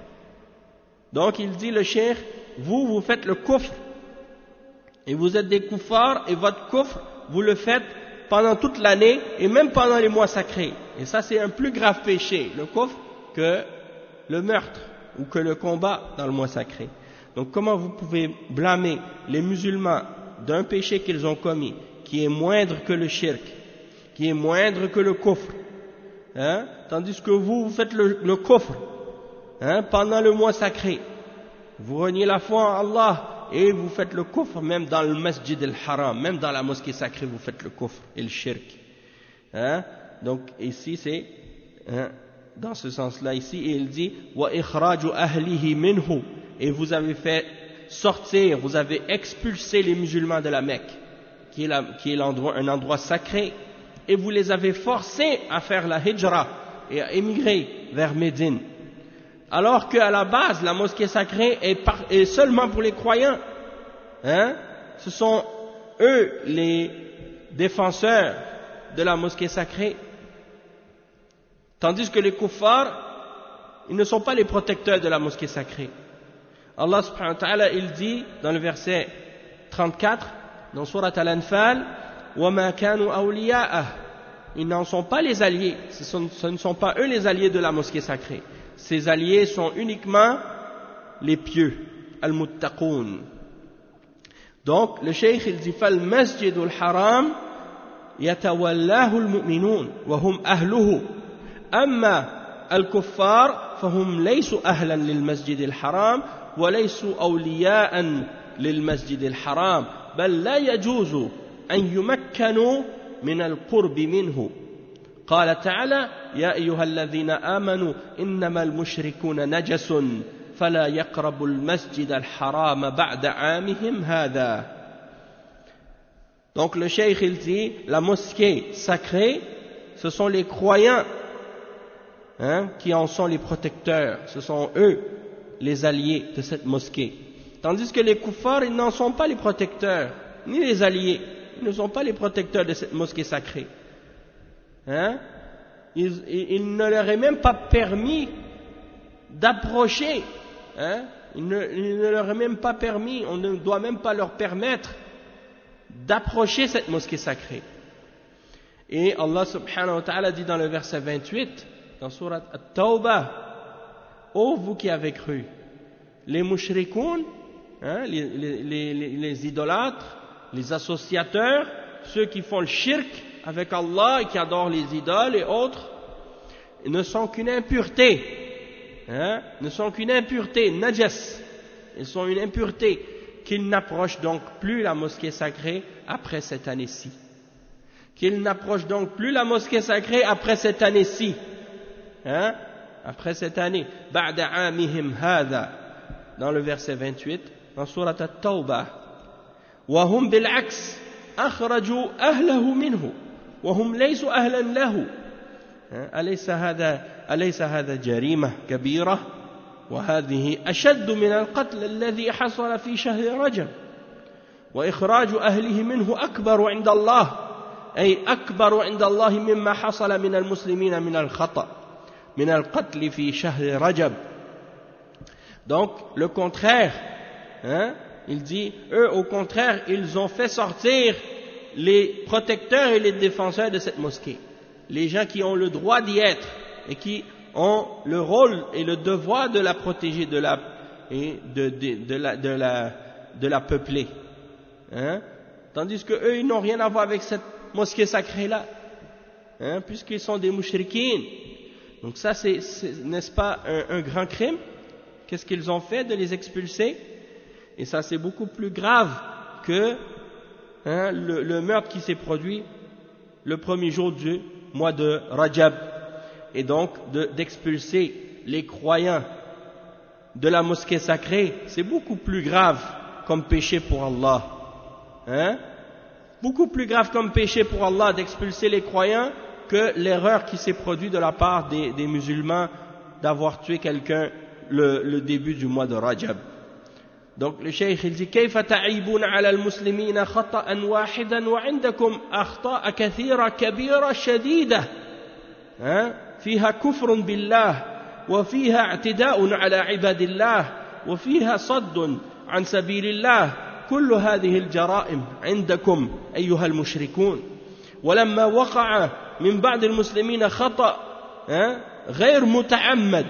[SPEAKER 1] Donc il dit le cheikh, vous, vous faites le kufr, et vous êtes des kuffars, et votre kufr, vous le faites pendant toute l'année, et même pendant les mois sacrés. Et ça c'est un plus grave péché, le kufr, que le meurtre, ou que le combat dans le mois sacré. Donc comment vous pouvez blâmer les musulmans d'un péché qu'ils ont commis, qui est moindre que le shirk, qui est moindre que le kufr, hein? Tandis que vous, vous faites le, le kufr, hein, pendant le mois sacré. Vous reniez la foi en Allah et vous faites le kufr même dans le masjid al-haram, même dans la mosquée sacrée vous faites le kufr et le shirk, hein? Donc ici c'est, hein, dans ce sens-là ici, et il dit wa ikhraju ahlihi minhu, et vous avez fait sortir, vous avez expulsé les musulmans de la Mecque, qui est, la, qui est l'endroit, un endroit sacré, et vous les avez forcés à faire la hijra et à émigrer vers Médine, alors qu'à la base la mosquée sacrée est, par, est seulement pour les croyants, hein? Ce sont eux les défenseurs de la mosquée sacrée. Tandis que les kuffars, ils ne sont pas les protecteurs de la mosquée sacrée. Allah subhanahu wa ta'ala, il dit dans le verset trente-quatre, dans Surat Al-Anfal, وَمَا كَانُوا أَوْلِيَاءَهُ, ils n'en sont pas les alliés, ce, sont, ce ne sont pas eux les alliés de la mosquée sacrée. Ces alliés sont uniquement les pieux, al-muttaqoun. Donc le cheikh il dit فَالْمَسْجِدُ الْحَرَامِ يتولاه المؤمنون وهم أهله أما الكفار فهم ليسوا أهلا للمسجد الحرام وليسوا أولياء للمسجد الحرام بل لا يجوز أن يمكنوا من القرب منه قال تعالى يا أيها الذين آمنوا إنما المشركون نجس فلا يقربوا المسجد الحرام بعد عامهم هذا. Donc le cheikh il dit la mosquée sacrée ce sont les croyants hein, qui en sont les protecteurs, ce sont eux les alliés de cette mosquée, tandis que les kuffars ils n'en sont pas les protecteurs ni les alliés, ils ne sont pas les protecteurs de cette mosquée sacrée hein? il, il, il ne leur est même pas permis d'approcher hein? il, ne, il ne leur est même pas permis, on ne doit même pas leur permettre d'approcher cette mosquée sacrée. Et Allah subhanahu wa ta'ala dit dans le verset vingt-huit dans sourate At-Tawbah, ô vous qui avez cru, les mushrikoun hein, les, les, les, les idolâtres, les associateurs, ceux qui font le shirk avec Allah et qui adorent les idoles et autres, ne sont qu'une impureté hein, ne sont qu'une impureté, najas, ils sont une impureté, qu'ils n'approchent donc plus la mosquée sacrée après cette année-ci. Qu'ils n'approchent donc plus la mosquée sacrée après cette année-ci. Hein? Après cette année. Ba'da amihim hadha. Dans le verset vingt-huit, dans surat At-Tawbah. Wa hum bil'aks akhraju ahlahu minhu. Wa hum laysu ahlan lahu. Alaysa hadha, alaysa hadha jarima kabira. وهذه أشد من القتل الذي حصل في شهر رجب وإخراج أهله منه أكبر عند الله أي أكبر عند الله مما حصل من المسلمين من الخطأ من القتل في شهر رجب. Donc le contraire hein, il dit eux au contraire ils ont fait sortir les protecteurs et les défenseurs de cette mosquée, les gens qui ont le droit d'y être et qui ont le rôle et le devoir de la protéger, de la, et de, de, de, la, de, la, de la peupler. Hein? Tandis que eux, ils n'ont rien à voir avec cette mosquée sacrée-là, hein? Puisqu'ils sont des mushrikines. Donc ça, c'est, c'est, n'est-ce pas un, un grand crime? Qu'est-ce qu'ils ont fait de les expulser? Et ça, c'est beaucoup plus grave que hein, le, le meurtre qui s'est produit le premier jour du mois de Rajab. Et donc de, d'expulser les croyants de la mosquée sacrée, c'est beaucoup plus grave comme péché pour Allah. Hein? Beaucoup plus grave comme péché pour Allah d'expulser les croyants que l'erreur qui s'est produite de la part des, des musulmans d'avoir tué quelqu'un le, le début du mois de Rajab. Donc le cheikh il dit كيف تعيبون على المسلمين خطأ واحدا وعندكم أخطاء كثيرة كبيرة شديدة hein? فيها كفر بالله وفيها اعتداء على عباد الله وفيها صد عن سبيل الله كل هذه الجرائم عندكم أيها المشركون ولما وقع من بعض المسلمين خطأ غير متعمد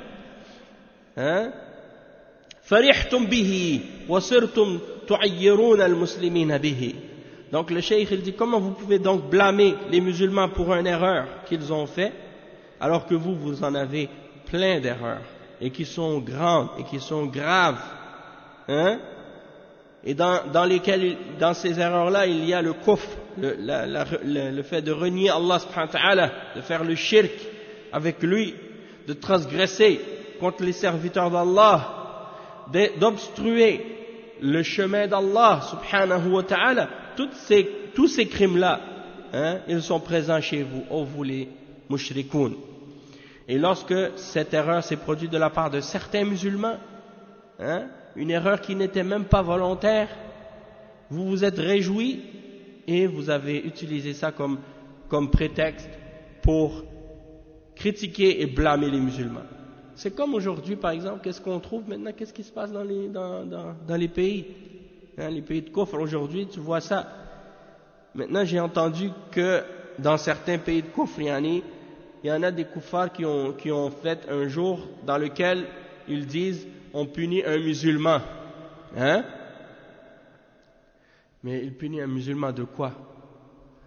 [SPEAKER 1] فرحتم به وصرتم تعيرون المسلمين به. Donc le cheikh il dit comment vous pouvez donc blâmer les musulmans pour une erreur qu'ils ont fait alors que vous, vous en avez plein d'erreurs, et qui sont grandes, et qui sont graves, hein? Et dans, dans lesquelles, dans ces erreurs-là, il y a le kufr, le, la, la, le, le fait de renier Allah subhanahu wa ta'ala, de faire le shirk avec lui, de transgresser contre les serviteurs d'Allah, d'obstruer le chemin d'Allah subhanahu wa ta'ala. Toutes ces, tous ces crimes-là, hein, ils sont présents chez vous, ô vous les mushrikoun. Et lorsque cette erreur s'est produite de la part de certains musulmans, hein, une erreur qui n'était même pas volontaire, vous vous êtes réjouis et vous avez utilisé ça comme, comme prétexte pour critiquer et blâmer les musulmans. C'est comme aujourd'hui par exemple, qu'est-ce qu'on trouve maintenant, qu'est-ce qui se passe dans les, dans, dans, dans les pays, hein, les pays de kufr aujourd'hui, tu vois ça. Maintenant j'ai entendu que dans certains pays de kufr, il y en a des kuffars qui ont, qui ont fait un jour dans lequel ils disent on punit un musulman. Hein? Mais il punit un musulman de quoi?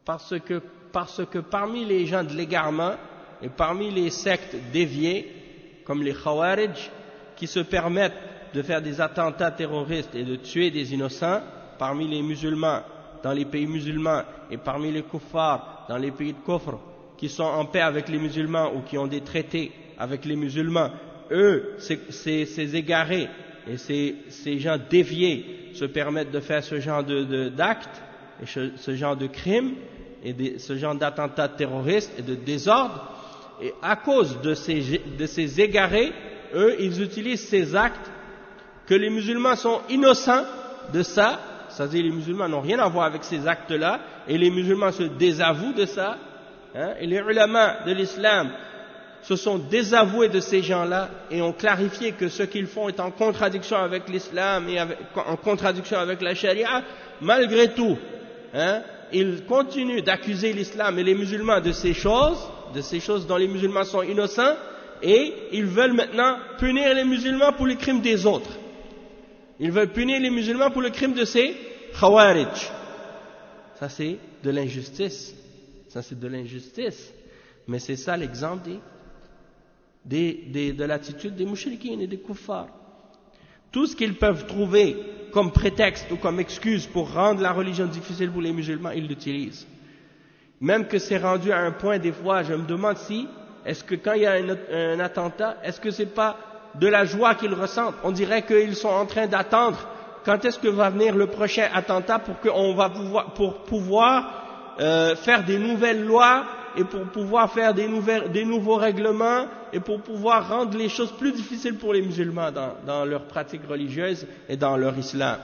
[SPEAKER 1] parce que, parce que parmi les gens de l'égarement et parmi les sectes déviées, comme les Khawarij, qui se permettent de faire des attentats terroristes et de tuer des innocents, parmi les musulmans, dans les pays musulmans, et parmi les kuffars, dans les pays de kufr, qui sont en paix avec les musulmans ou qui ont des traités avec les musulmans, eux, ces, ces, ces égarés et ces, ces gens déviés se permettent de faire ce genre de, de, d'actes, et ce, ce genre de crimes, et de, ce genre d'attentats terroristes et de désordre, et à cause de ces, de ces égarés, eux, ils utilisent ces actes que les musulmans sont innocents de ça, c'est-à-dire les musulmans n'ont rien à voir avec ces actes-là, et les musulmans se désavouent de ça, hein, et les ulama de l'islam se sont désavoués de ces gens-là et ont clarifié que ce qu'ils font est en contradiction avec l'islam et avec, en contradiction avec la charia. Malgré tout, hein, ils continuent d'accuser l'islam et les musulmans de ces choses, de ces choses dont les musulmans sont innocents, et ils veulent maintenant punir les musulmans pour les crimes des autres. Ils veulent punir les musulmans pour le crime de ces Khawarij. Ça c'est de l'injustice. Ça c'est de l'injustice. Mais c'est ça l'exemple des, des, des, de l'attitude des mouchriquines et des kuffars. Tout ce qu'ils peuvent trouver comme prétexte ou comme excuse pour rendre la religion difficile pour les musulmans, ils l'utilisent. Même que c'est rendu à un point, des fois, je me demande si, est-ce que quand il y a un, un attentat, est-ce que c'est pas de la joie qu'ils ressentent? On dirait qu'ils sont en train d'attendre quand est-ce que va venir le prochain attentat pour qu'on va pouvoir, pour pouvoir euh, faire des nouvelles lois et pour pouvoir faire des, nouvelles, des nouveaux règlements et pour pouvoir rendre les choses plus difficiles pour les musulmans dans, dans leur pratique religieuse et dans leur islam.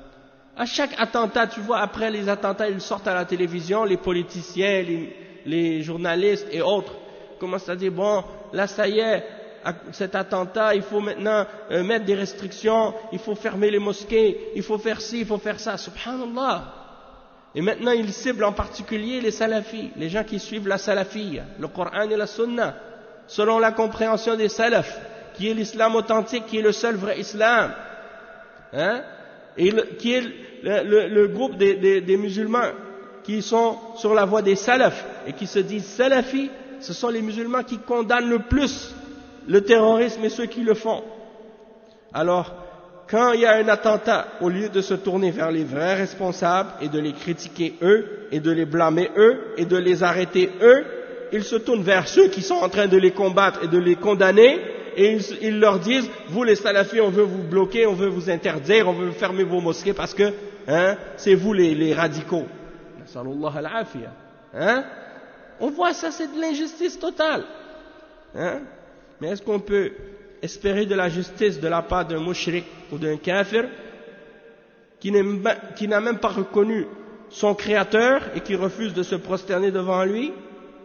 [SPEAKER 1] À chaque attentat, tu vois, après les attentats, ils sortent à la télévision, les politiciens, les, les journalistes et autres commencent à dire, bon, là ça y est, cet attentat, il faut maintenant euh, mettre des restrictions, il faut fermer les mosquées, il faut faire ci, il faut faire ça, subhanallah. Et maintenant, ils ciblent en particulier les salafis, les gens qui suivent la salafiyya, le Coran et la Sunna, selon la compréhension des salafs, qui est l'islam authentique, qui est le seul vrai islam, hein, et le, qui est le, le, le groupe des, des, des musulmans qui sont sur la voie des salafs et qui se disent salafis, ce sont les musulmans qui condamnent le plus le terrorisme et ceux qui le font. Alors, quand il y a un attentat, au lieu de se tourner vers les vrais responsables et de les critiquer eux, et de les blâmer eux, et de les arrêter eux, ils se tournent vers ceux qui sont en train de les combattre et de les condamner, et ils, ils leur disent, vous les salafis, on veut vous bloquer, on veut vous interdire, on veut fermer vos mosquées parce que, hein, c'est vous les, les radicaux. Nasallallahu al-afiyah. Hein? On voit ça, c'est de l'injustice totale. Hein? Mais est-ce qu'on peut espérer de la justice de la part d'un mushrik ou d'un kafir qui n'a même pas reconnu son créateur et qui refuse de se prosterner devant lui?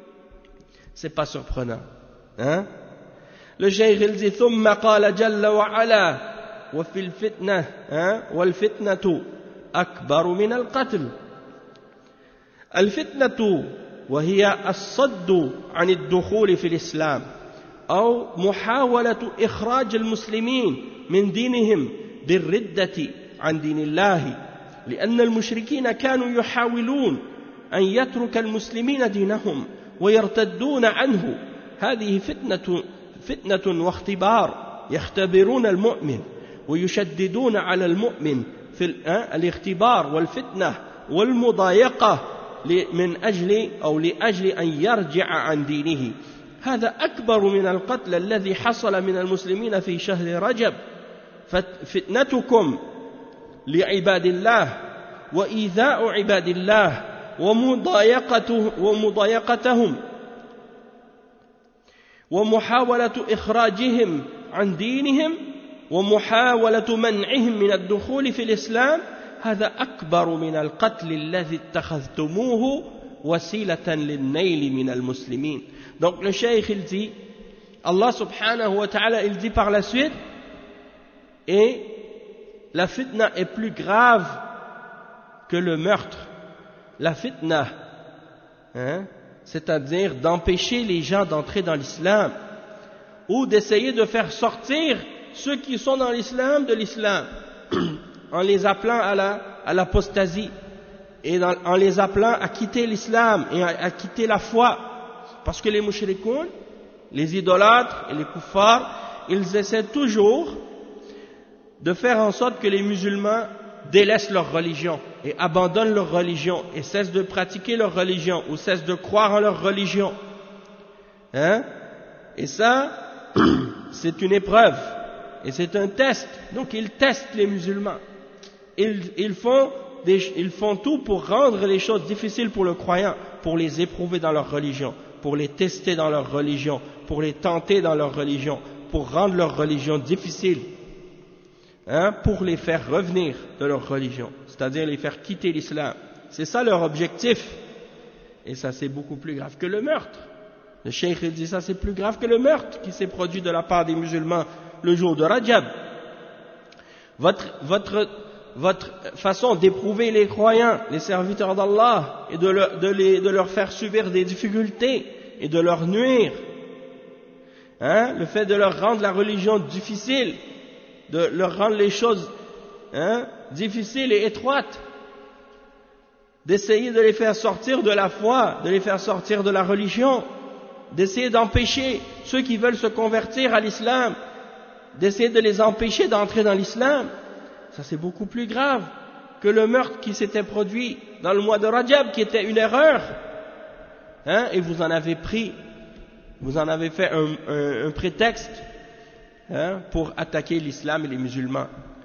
[SPEAKER 1] C'est pas surprenant. Hein? Le cheikh il dit ثم قال جل وعلا وفي الفتنة والفتنة أكبر من القتل. الفتنة وهي الصد عن الدخول في الإسلام أو محاولة إخراج المسلمين من دينهم بالردة عن دين الله، لأن المشركين كانوا يحاولون أن يترك المسلمين دينهم ويرتدون عنه. هذه فتنة فتنة واختبار، يختبرون المؤمن ويشددون على المؤمن في الاختبار والفتنة والمضايقة من أجل أو لأجل أن يرجع عن دينه. هذا أكبر من القتل الذي حصل من المسلمين في شهر رجب. فتنتكم لعباد الله وإيذاء عباد الله ومضايقته ومضايقتهم ومحاولة إخراجهم عن دينهم ومحاولة منعهم من الدخول في الإسلام، هذا أكبر من القتل الذي اتخذتموه وسيلة للنيل من المسلمين. Donc le cheikh il dit, Allah subhanahu wa ta'ala il dit par la suite, et la fitna est plus grave que le meurtre. La fitna, hein, c'est-à-dire d'empêcher les gens d'entrer dans l'islam ou d'essayer de faire sortir ceux qui sont dans l'islam de l'islam en les appelant à la, à l'apostasie et dans, en les appelant à quitter l'islam et à, à quitter la foi. Parce que les mushrikoun, les idolâtres et les kuffars, ils essaient toujours de faire en sorte que les musulmans délaissent leur religion et abandonnent leur religion et cessent de pratiquer leur religion ou cessent de croire en leur religion. Hein? Et ça, c'est une épreuve et c'est un test. Donc ils testent les musulmans. Ils, ils, font des, ils font tout pour rendre les choses difficiles pour le croyant, pour les éprouver dans leur religion, pour les tester dans leur religion, pour les tenter dans leur religion, pour rendre leur religion difficile, hein, pour les faire revenir de leur religion, c'est-à-dire les faire quitter l'islam. C'est ça leur objectif. Et ça, c'est beaucoup plus grave que le meurtre. Le cheikh dit ça, c'est plus grave que le meurtre qui s'est produit de la part des musulmans le jour de Rajab. Votre, votre, votre façon d'éprouver les croyants, les serviteurs d'Allah, et de, le, de, les, de leur faire subir des difficultés et de leur nuire, hein, le fait de leur rendre la religion difficile, de leur rendre les choses, hein, difficiles et étroites, d'essayer de les faire sortir de la foi, de les faire sortir de la religion, d'essayer d'empêcher ceux qui veulent se convertir à l'islam, d'essayer de les empêcher d'entrer dans l'islam. Ça, c'est beaucoup plus grave que le meurtre qui s'était produit dans le mois de Rajab, qui était une erreur, hein, et vous en avez pris, vous en avez fait un, un, un prétexte, hein, pour attaquer l'islam et les musulmans.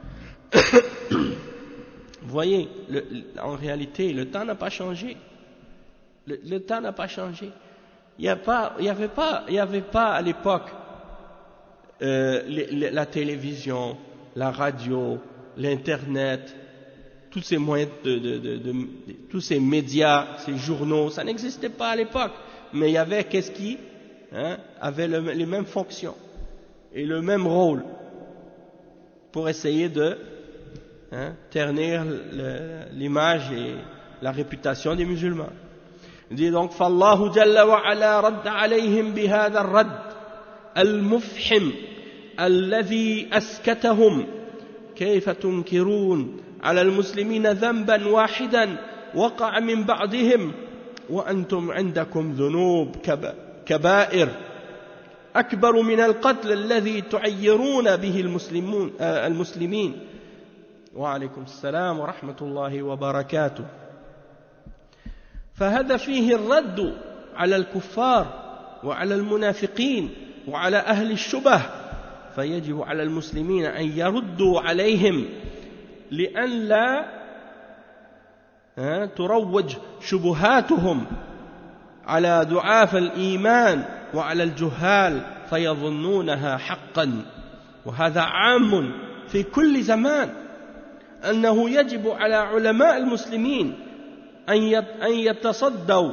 [SPEAKER 1] Vous voyez, le, en réalité, le temps n'a pas changé. Le, le temps n'a pas changé. Il n'y a pas, il y avait pas, il y avait pas à l'époque euh, les, les, la télévision, la radio, l'internet, tous ces moyens de, de, de, de, de tous ces médias, ces journaux, ça n'existait pas à l'époque. Mais il y avait qu'est-ce qui, hein, avait le, les mêmes fonctions et le même rôle pour essayer de, hein, ternir l'image et la réputation des musulmans. Il dit donc فالله جل وعلا رد عليهم بهذا الرد المفحم الذي أسكتهم كيف تنكرون على المسلمين ذنبا واحدا وقع من بعضهم وأنتم عندكم ذنوب كبائر أكبر من القتل الذي تعيرون به المسلمون المسلمين وعليكم السلام ورحمة الله وبركاته. فهذا فيه الرد على الكفار وعلى المنافقين وعلى أهل الشبه، فيجب على المسلمين أن يردوا عليهم لئلا تروج شبهاتهم على ضعاف الإيمان وعلى الجهال فيظنونها حقا. وهذا عام في كل زمان، أنه يجب على علماء المسلمين أن يتصدوا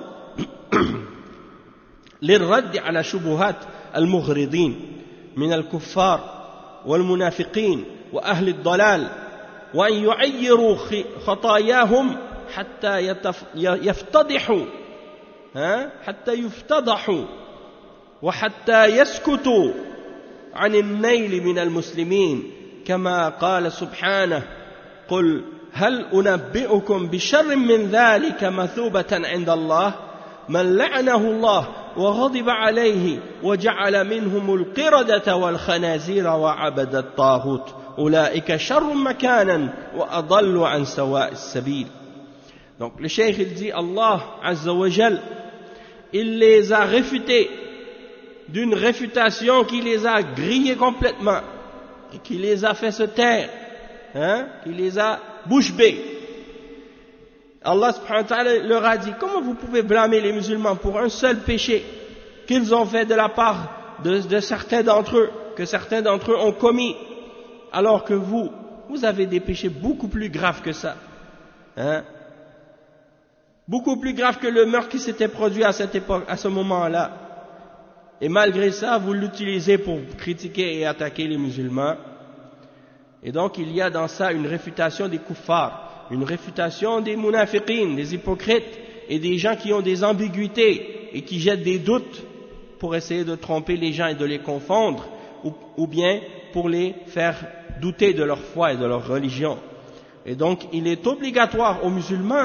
[SPEAKER 1] للرد على شبهات المغرضين من الكفار والمنافقين وأهل الضلال، وأن يعيروا خطاياهم حتى يفتضحوا حتى يفتضحوا وحتى يسكتوا عن النيل من المسلمين، كما قال سبحانه: قل هل أنبئكم بشر من ذلك مثوبة عند الله من لعنه الله وغضب عليه وجعل منهم القردة والخنازير وعبد الطاغوت أولئك شر مكانا وأضل عن سواء السبيل. Donc le cheikh il dit Allah Azza wa Jal, il les a réfutés d'une réfutation qui les a grillés complètement et qui les a fait se taire, hein, qui les a bouche bée. Allah subhanahu wa ta'ala leur a dit: comment vous pouvez blâmer les musulmans pour un seul péché qu'ils ont fait de la part de, de certains d'entre eux, que certains d'entre eux ont commis, alors que vous, vous avez des péchés beaucoup plus graves que ça, hein? Beaucoup plus graves que le meurtre qui s'était produit à cette époque, à ce moment-là. Et malgré ça, vous l'utilisez pour critiquer et attaquer les musulmans. Et donc, il y a dans ça une réfutation des kuffars, une réfutation des munafiqines, des hypocrites, et des gens qui ont des ambiguïtés et qui jettent des doutes pour essayer de tromper les gens et de les confondre, ou, ou bien pour les faire douter de leur foi et de leur religion. Et donc, il est obligatoire aux musulmans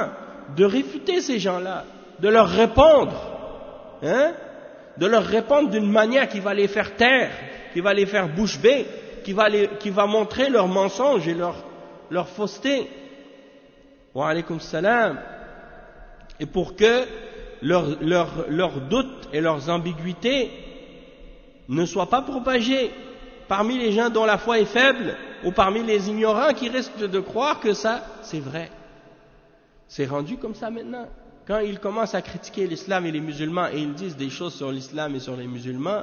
[SPEAKER 1] de réfuter ces gens-là, de leur répondre, hein, de leur répondre d'une manière qui va les faire taire, qui va les faire bouche bée, qui va, les, qui va montrer leurs mensonges et leur, leur fausseté. Wa alaykoum salam. Et pour que leurs leur, leur doutes et leurs ambiguïtés ne soient pas propagées parmi les gens dont la foi est faible ou parmi les ignorants qui risquent de croire que ça, c'est vrai. C'est rendu comme ça maintenant. Quand ils commencent à critiquer l'islam et les musulmans et ils disent des choses sur l'islam et sur les musulmans,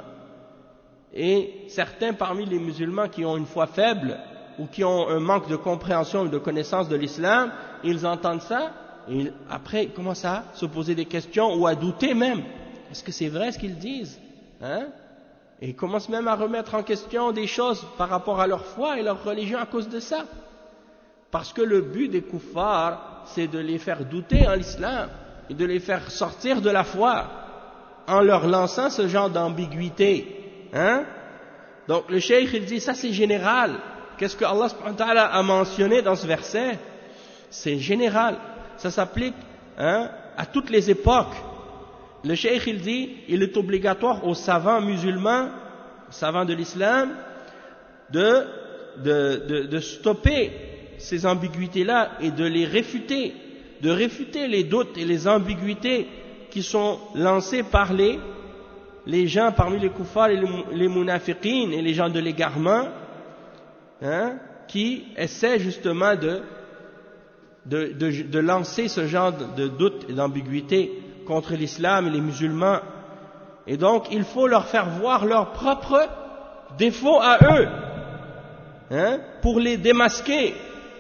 [SPEAKER 1] et certains parmi les musulmans qui ont une foi faible ou qui ont un manque de compréhension ou de connaissance de l'islam, ils entendent ça et après ils commencent à se poser des questions ou à douter même. Est-ce que c'est vrai ce qu'ils disent, hein? Et ils commencent même à remettre en question des choses par rapport à leur foi et leur religion à cause de ça. Parce que le but des kuffars, c'est de les faire douter en l'islam et de les faire sortir de la foi en leur lançant ce genre d'ambiguïté. Hein? Donc le cheikh il dit ça c'est général. Qu'est-ce que Allah subhanahu wa ta'ala a mentionné dans ce verset? C'est général. Ça s'applique, hein, à toutes les époques. Le cheikh il dit il est obligatoire aux savants musulmans, aux savants de l'islam, de, de, de, de stopper ces ambiguïtés-là et de les réfuter, de réfuter les doutes et les ambiguïtés qui sont lancées par les, les gens parmi les kuffars et les, les munafiqin et les gens de l'égarement, hein, qui essaient justement de, de, de, de lancer ce genre de doutes et d'ambiguïtés contre l'islam et les musulmans. Et donc il faut leur faire voir leurs propres défauts à eux, hein, pour les démasquer,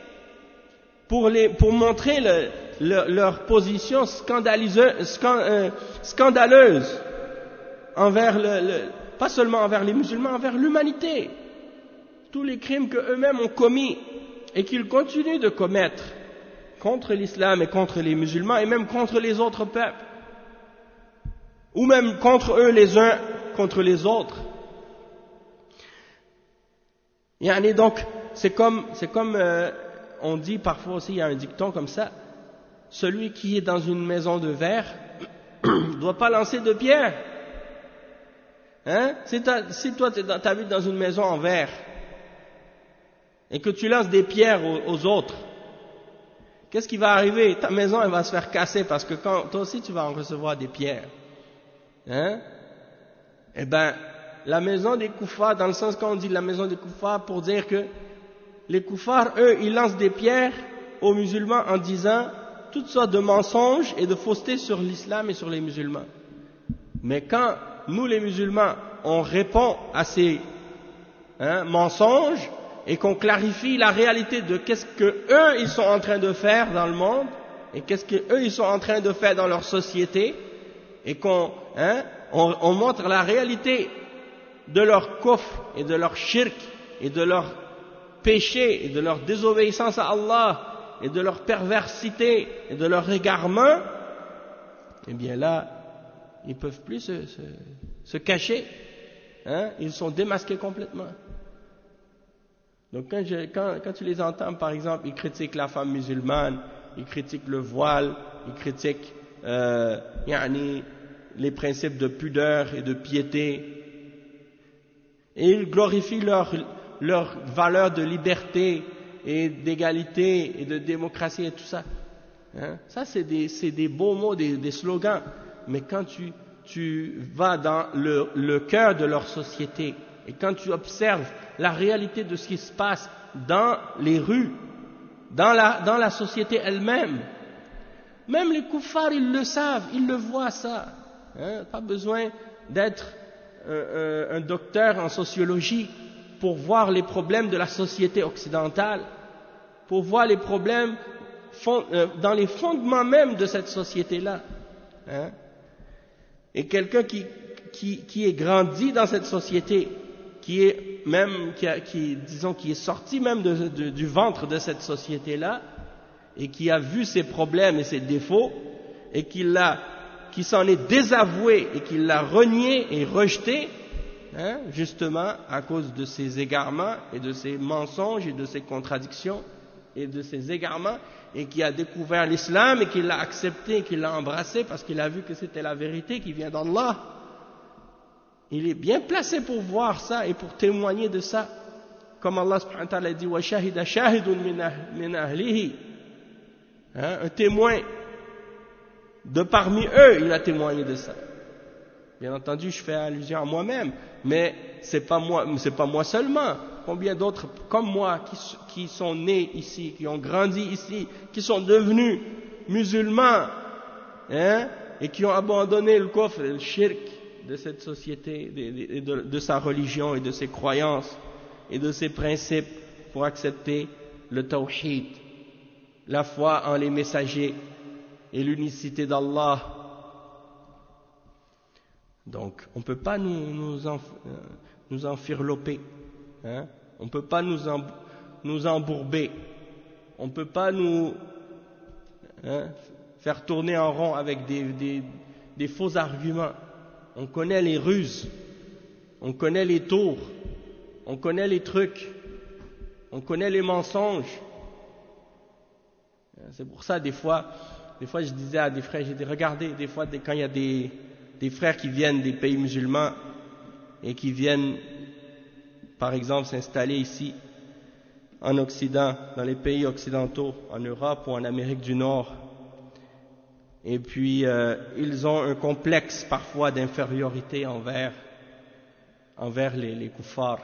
[SPEAKER 1] pour, les, pour montrer le, le, leur position scandaleuse, scandaleuse envers le, le, pas seulement envers les musulmans, envers l'humanité. Tous les crimes qu'eux-mêmes ont commis et qu'ils continuent de commettre contre l'islam et contre les musulmans et même contre les autres peuples, ou même contre eux les uns contre les autres. Et donc, c'est comme, c'est comme euh, on dit parfois aussi, il y a un dicton comme ça, celui qui est dans une maison de verre ne doit pas lancer de pierre. Hein? Si, si toi tu habites dans une maison en verre et que tu lances des pierres aux, aux autres, qu'est-ce qui va arriver? Ta maison elle va se faire casser parce que quand, toi aussi tu vas en recevoir des pierres. Hein? Eh ben, la maison des kuffars, dans le sens qu'on dit la maison des kuffars, pour dire que les kuffars, eux, ils lancent des pierres aux musulmans en disant toutes sortes de mensonges et de faussetés sur l'islam et sur les musulmans. Mais quand nous, les musulmans, on répond à ces, hein, mensonges et qu'on clarifie la réalité de qu'est-ce que eux, ils sont en train de faire dans le monde et qu'est-ce que eux, ils sont en train de faire dans leur société, et qu'on, hein, on, on montre la réalité de leur kufr et de leur shirk et de leur péché et de leur désobéissance à Allah et de leur perversité et de leur égarement, eh bien là, ils ne peuvent plus se, se, se cacher, hein, ils sont démasqués complètement. Donc quand, je, quand, quand tu les entends, par exemple, ils critiquent la femme musulmane, ils critiquent le voile, ils critiquent euh, yani, les principes de pudeur et de piété, et ils glorifient leur, leur valeur de liberté et d'égalité et de démocratie et tout ça. Hein? Ça, c'est des, c'est des beaux mots, des, des slogans. Mais quand tu, tu vas dans le, le cœur de leur société et quand tu observes la réalité de ce qui se passe dans les rues, dans la, dans la société elle-même, même les kuffars, ils le savent, ils le voient ça. Hein? Pas besoin d'être un, un, un docteur en sociologie pour voir les problèmes de la société occidentale, pour voir les problèmes fond, euh, dans les fondements même de cette société-là. Hein? Et quelqu'un qui, qui, qui est grandi dans cette société, qui est même, qui, a, qui disons, qui est sorti même de, de, du ventre de cette société-là, et qui a vu ses problèmes et ses défauts, et qui l'a, qui s'en est désavoué et qui l'a renié et rejeté, hein, justement à cause de ses égarements et de ses mensonges et de ses contradictions, et de ses égarements, et qui a découvert l'islam et qui l'a accepté, et qui l'a embrassé parce qu'il a vu que c'était la vérité qui vient d'Allah, il est bien placé pour voir ça et pour témoigner de ça. Comme Allah subhanahu wa ta'ala dit, وَشَهِدَ شَاهِدٌ مِنْ أَهْلِهِ, hein, un témoin de parmi eux, il a témoigné de ça. Bien entendu, je fais allusion à moi-même, mais c'est pas moi, c'est pas moi seulement. Combien d'autres comme moi qui, qui sont nés ici, qui ont grandi ici, qui sont devenus musulmans, hein, et qui ont abandonné le kufr, le shirk de cette société, de, de, de, de sa religion et de ses croyances et de ses principes pour accepter le tawhid, la foi en les messagers et l'unicité d'Allah. Donc, on ne peut pas nous, nous, en, nous enfirloper, hein? On ne peut pas nous, en, nous embourber, on ne peut pas nous, hein, faire tourner en rond avec des, des, des faux arguments. On connaît les ruses, on connaît les tours, on connaît les trucs, on connaît les mensonges. C'est pour ça, des fois, des fois je disais à des frères, j'ai dit, regardez, des fois, quand il y a des, des frères qui viennent des pays musulmans et qui viennent, par exemple, s'installer ici, en Occident, dans les pays occidentaux, en Europe ou en Amérique du Nord, et puis euh, ils ont un complexe parfois d'infériorité envers, envers les, les kuffars.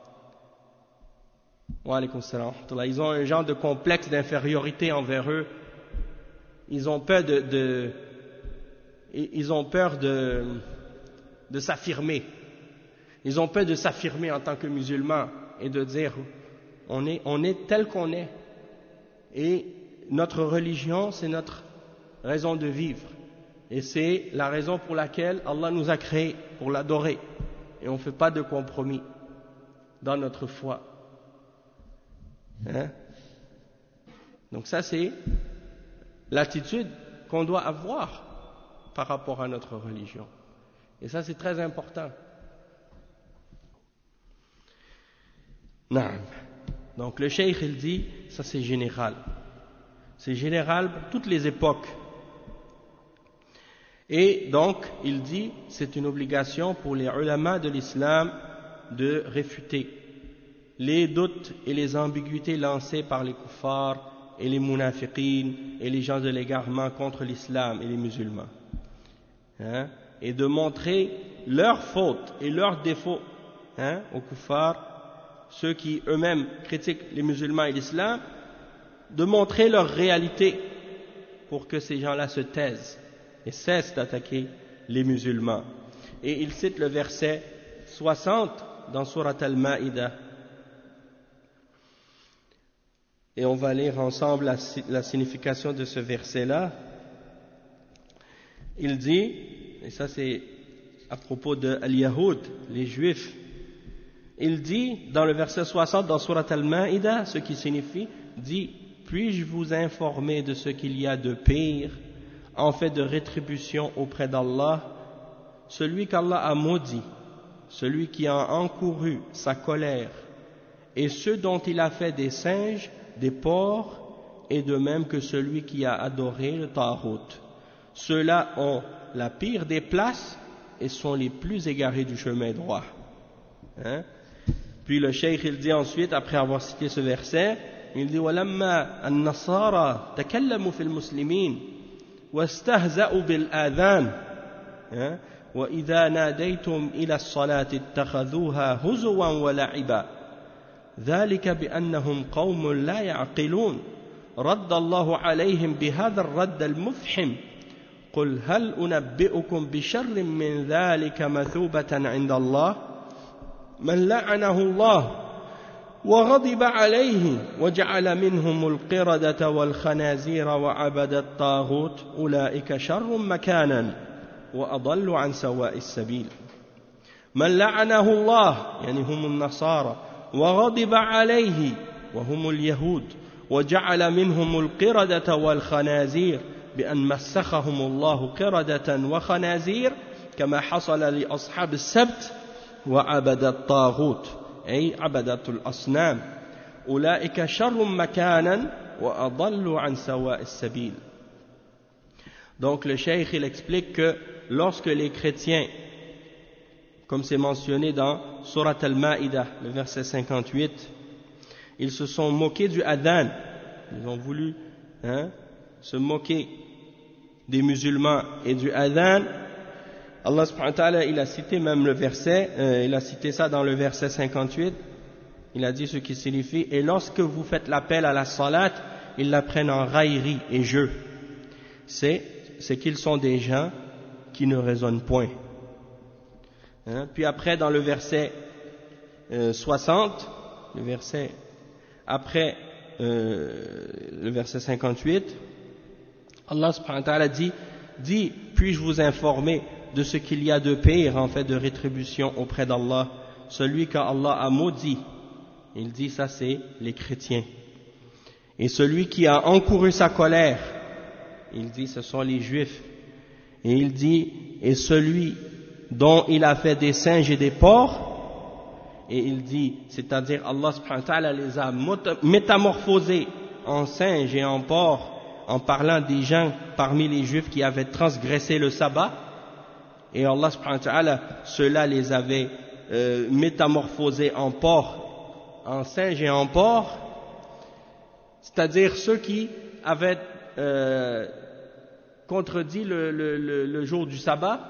[SPEAKER 1] Wa alaykoum salam. Ils ont un genre de complexe d'infériorité envers eux. Ils ont peur de, de ils ont peur de, de s'affirmer. Ils ont peur de s'affirmer en tant que musulmans et de dire on est, on est tel qu'on est. Et notre religion, c'est notre raison de vivre. Et c'est la raison pour laquelle Allah nous a créés, pour l'adorer. Et on ne fait pas de compromis dans notre foi. Hein? Donc ça, c'est l'attitude qu'on doit avoir par rapport à notre religion. Et ça, c'est très important. Naam. Donc le cheikh, il dit, ça c'est général. C'est général pour toutes les époques. Et donc, il dit, c'est une obligation pour les ulama de l'islam de réfuter les doutes et les ambiguïtés lancées par les kuffars et les munafiqin et les gens de l'égarement contre l'islam et les musulmans. Hein? Et de montrer leurs fautes et leurs défauts, hein, aux kuffars, ceux qui eux-mêmes critiquent les musulmans et l'islam, de montrer leur réalité pour que ces gens-là se taisent et cessent d'attaquer les musulmans. Et il cite le verset soixante dans Surat Al-Ma'idah. Et on va lire ensemble la, la signification de ce verset-là. Il dit, et ça c'est à propos de Al-Yahoud, les Juifs, il dit dans le verset soixante dans Surat Al-Ma'idah, ce qui signifie, dit, puis-je vous informer de ce qu'il y a de pire en fait de rétribution auprès d'Allah, celui qu'Allah a maudit, celui qui a encouru sa colère, et ceux dont il a fait des singes, des porcs, et de même que celui qui a adoré le Tarout. Ceux-là ont la pire des places et sont les plus égarés du chemin droit. Hein? Puis le cheikh il dit ensuite, après avoir cité ce verset, il dit وَلَمَّا النَّصَارَى تَكَلَّمُوا فِي الْمُسْلِمِينَ وَاسْتَهْزَأُوا بِالْآذَانِ وَإِذَا نَادَيْتُمْ إِلَى الصَّلَاةِ اتَّخَذُوهَا هُزُوًا وَلَعِبًا ذلك بأنهم قوم لا يعقلون رد الله عليهم بهذا الرد المفحم قل هل أنبئكم بشر من ذلك مثوبة عند الله من لعنه الله وغضب عليه وجعل منهم القردة والخنازير وعبد الطاغوت أولئك شر مكانا وأضل عن سواء السبيل من لعنه الله يعني هم النصارى وغضب عليه وهم اليهود وجعل منهم القردة والخنازير بأن مسخهم الله قردة وخنازير كما حصل لأصحاب السبت وعبد الطاغوت أي عبدة الأصنام أولئك شر مكانا وأضلوا عن سواء السبيل. Donc le cheikh il explique que lorsque les chrétiens, comme c'est mentionné dans Surat Al-Ma'idah, le verset cinquante-huit, ils se sont moqués du adhan, ils ont voulu hein, se moquer des musulmans et du adhan. Allah subhanahu wa ta'ala, il a cité même le verset, euh, il a cité ça dans le verset cinquante-huit, il a dit ce qui signifie, et lorsque vous faites l'appel à la salat, ils la prennent en raillerie et jeu. C'est, c'est qu'ils sont des gens qui ne raisonnent point. Hein? Puis après, dans le verset euh, soixante, le verset après euh, le verset cinquante-huit, Allah subhanahu wa ta'ala dit, dit, puis-je vous informer de ce qu'il y a de pire en fait de rétribution auprès d'Allah, celui qu'Allah a maudit. Il dit ça c'est les chrétiens. Et celui qui a encouru sa colère, il dit ce sont les juifs. Et il dit, et celui dont il a fait des singes et des porcs, et il dit, c'est-à-dire Allah subhanahu wa ta'ala les a métamorphosés en singes et en porcs, en parlant des gens parmi les juifs qui avaient transgressé le sabbat, et Allah subhanahu wa ta'ala, ceux-là les avait euh, métamorphosés en porcs, en singes et en porcs, c'est-à-dire ceux qui avaient euh, contredit le, le, le, le jour du sabbat,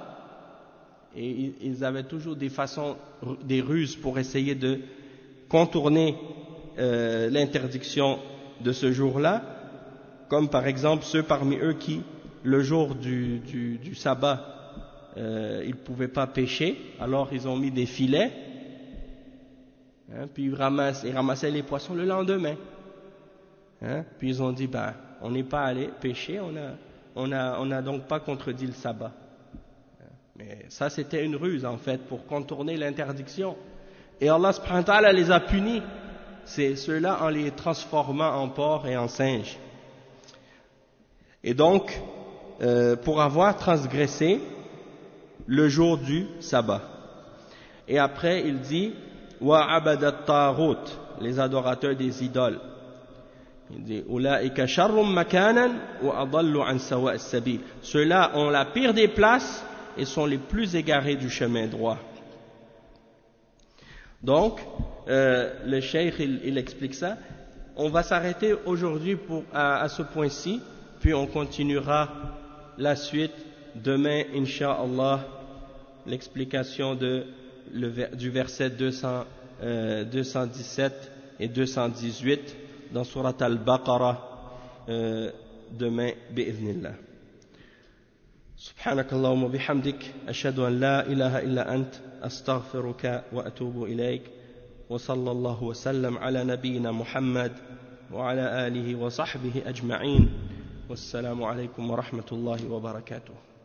[SPEAKER 1] et ils avaient toujours des façons, des ruses pour essayer de contourner euh, l'interdiction de ce jour-là, comme par exemple ceux parmi eux qui, le jour du, du, du sabbat, euh, ils ne pouvaient pas pêcher, alors ils ont mis des filets, hein, puis ils ramassaient, ils ramassaient les poissons le lendemain. Hein, puis ils ont dit, ben, on n'est pas allé pêcher, on a, on a, on a donc pas contredit le sabbat. Mais ça c'était une ruse en fait pour contourner l'interdiction. Et Allah subhanahu wa ta'ala les a punis, c'est ceux-là en les transformant en porcs et en singes. Et donc, euh, pour avoir transgressé le jour du sabbat. Et après il dit, wa abadat tarut, les adorateurs des idoles. Il dit, ulaika sharrum makanan wa adallu an sawa' as-sabil. Ceux-là ont la pire des places et sont les plus égarés du chemin droit. Donc, euh, le cheikh, il, il explique ça. On va s'arrêter aujourd'hui pour, à, à ce point-ci, puis on continuera la suite demain, incha'Allah, l'explication de, le, du verset deux cents, euh, deux cent dix-sept et deux cent dix-huit dans Surat Al-Baqarah, euh, demain, bi'idhnillah. سبحانك اللهم وبحمدك أشهد أن لا إله إلا أنت أستغفرك وأتوب إليك وصلى الله وسلم على نبينا محمد وعلى آله وصحبه أجمعين والسلام عليكم ورحمة الله وبركاته.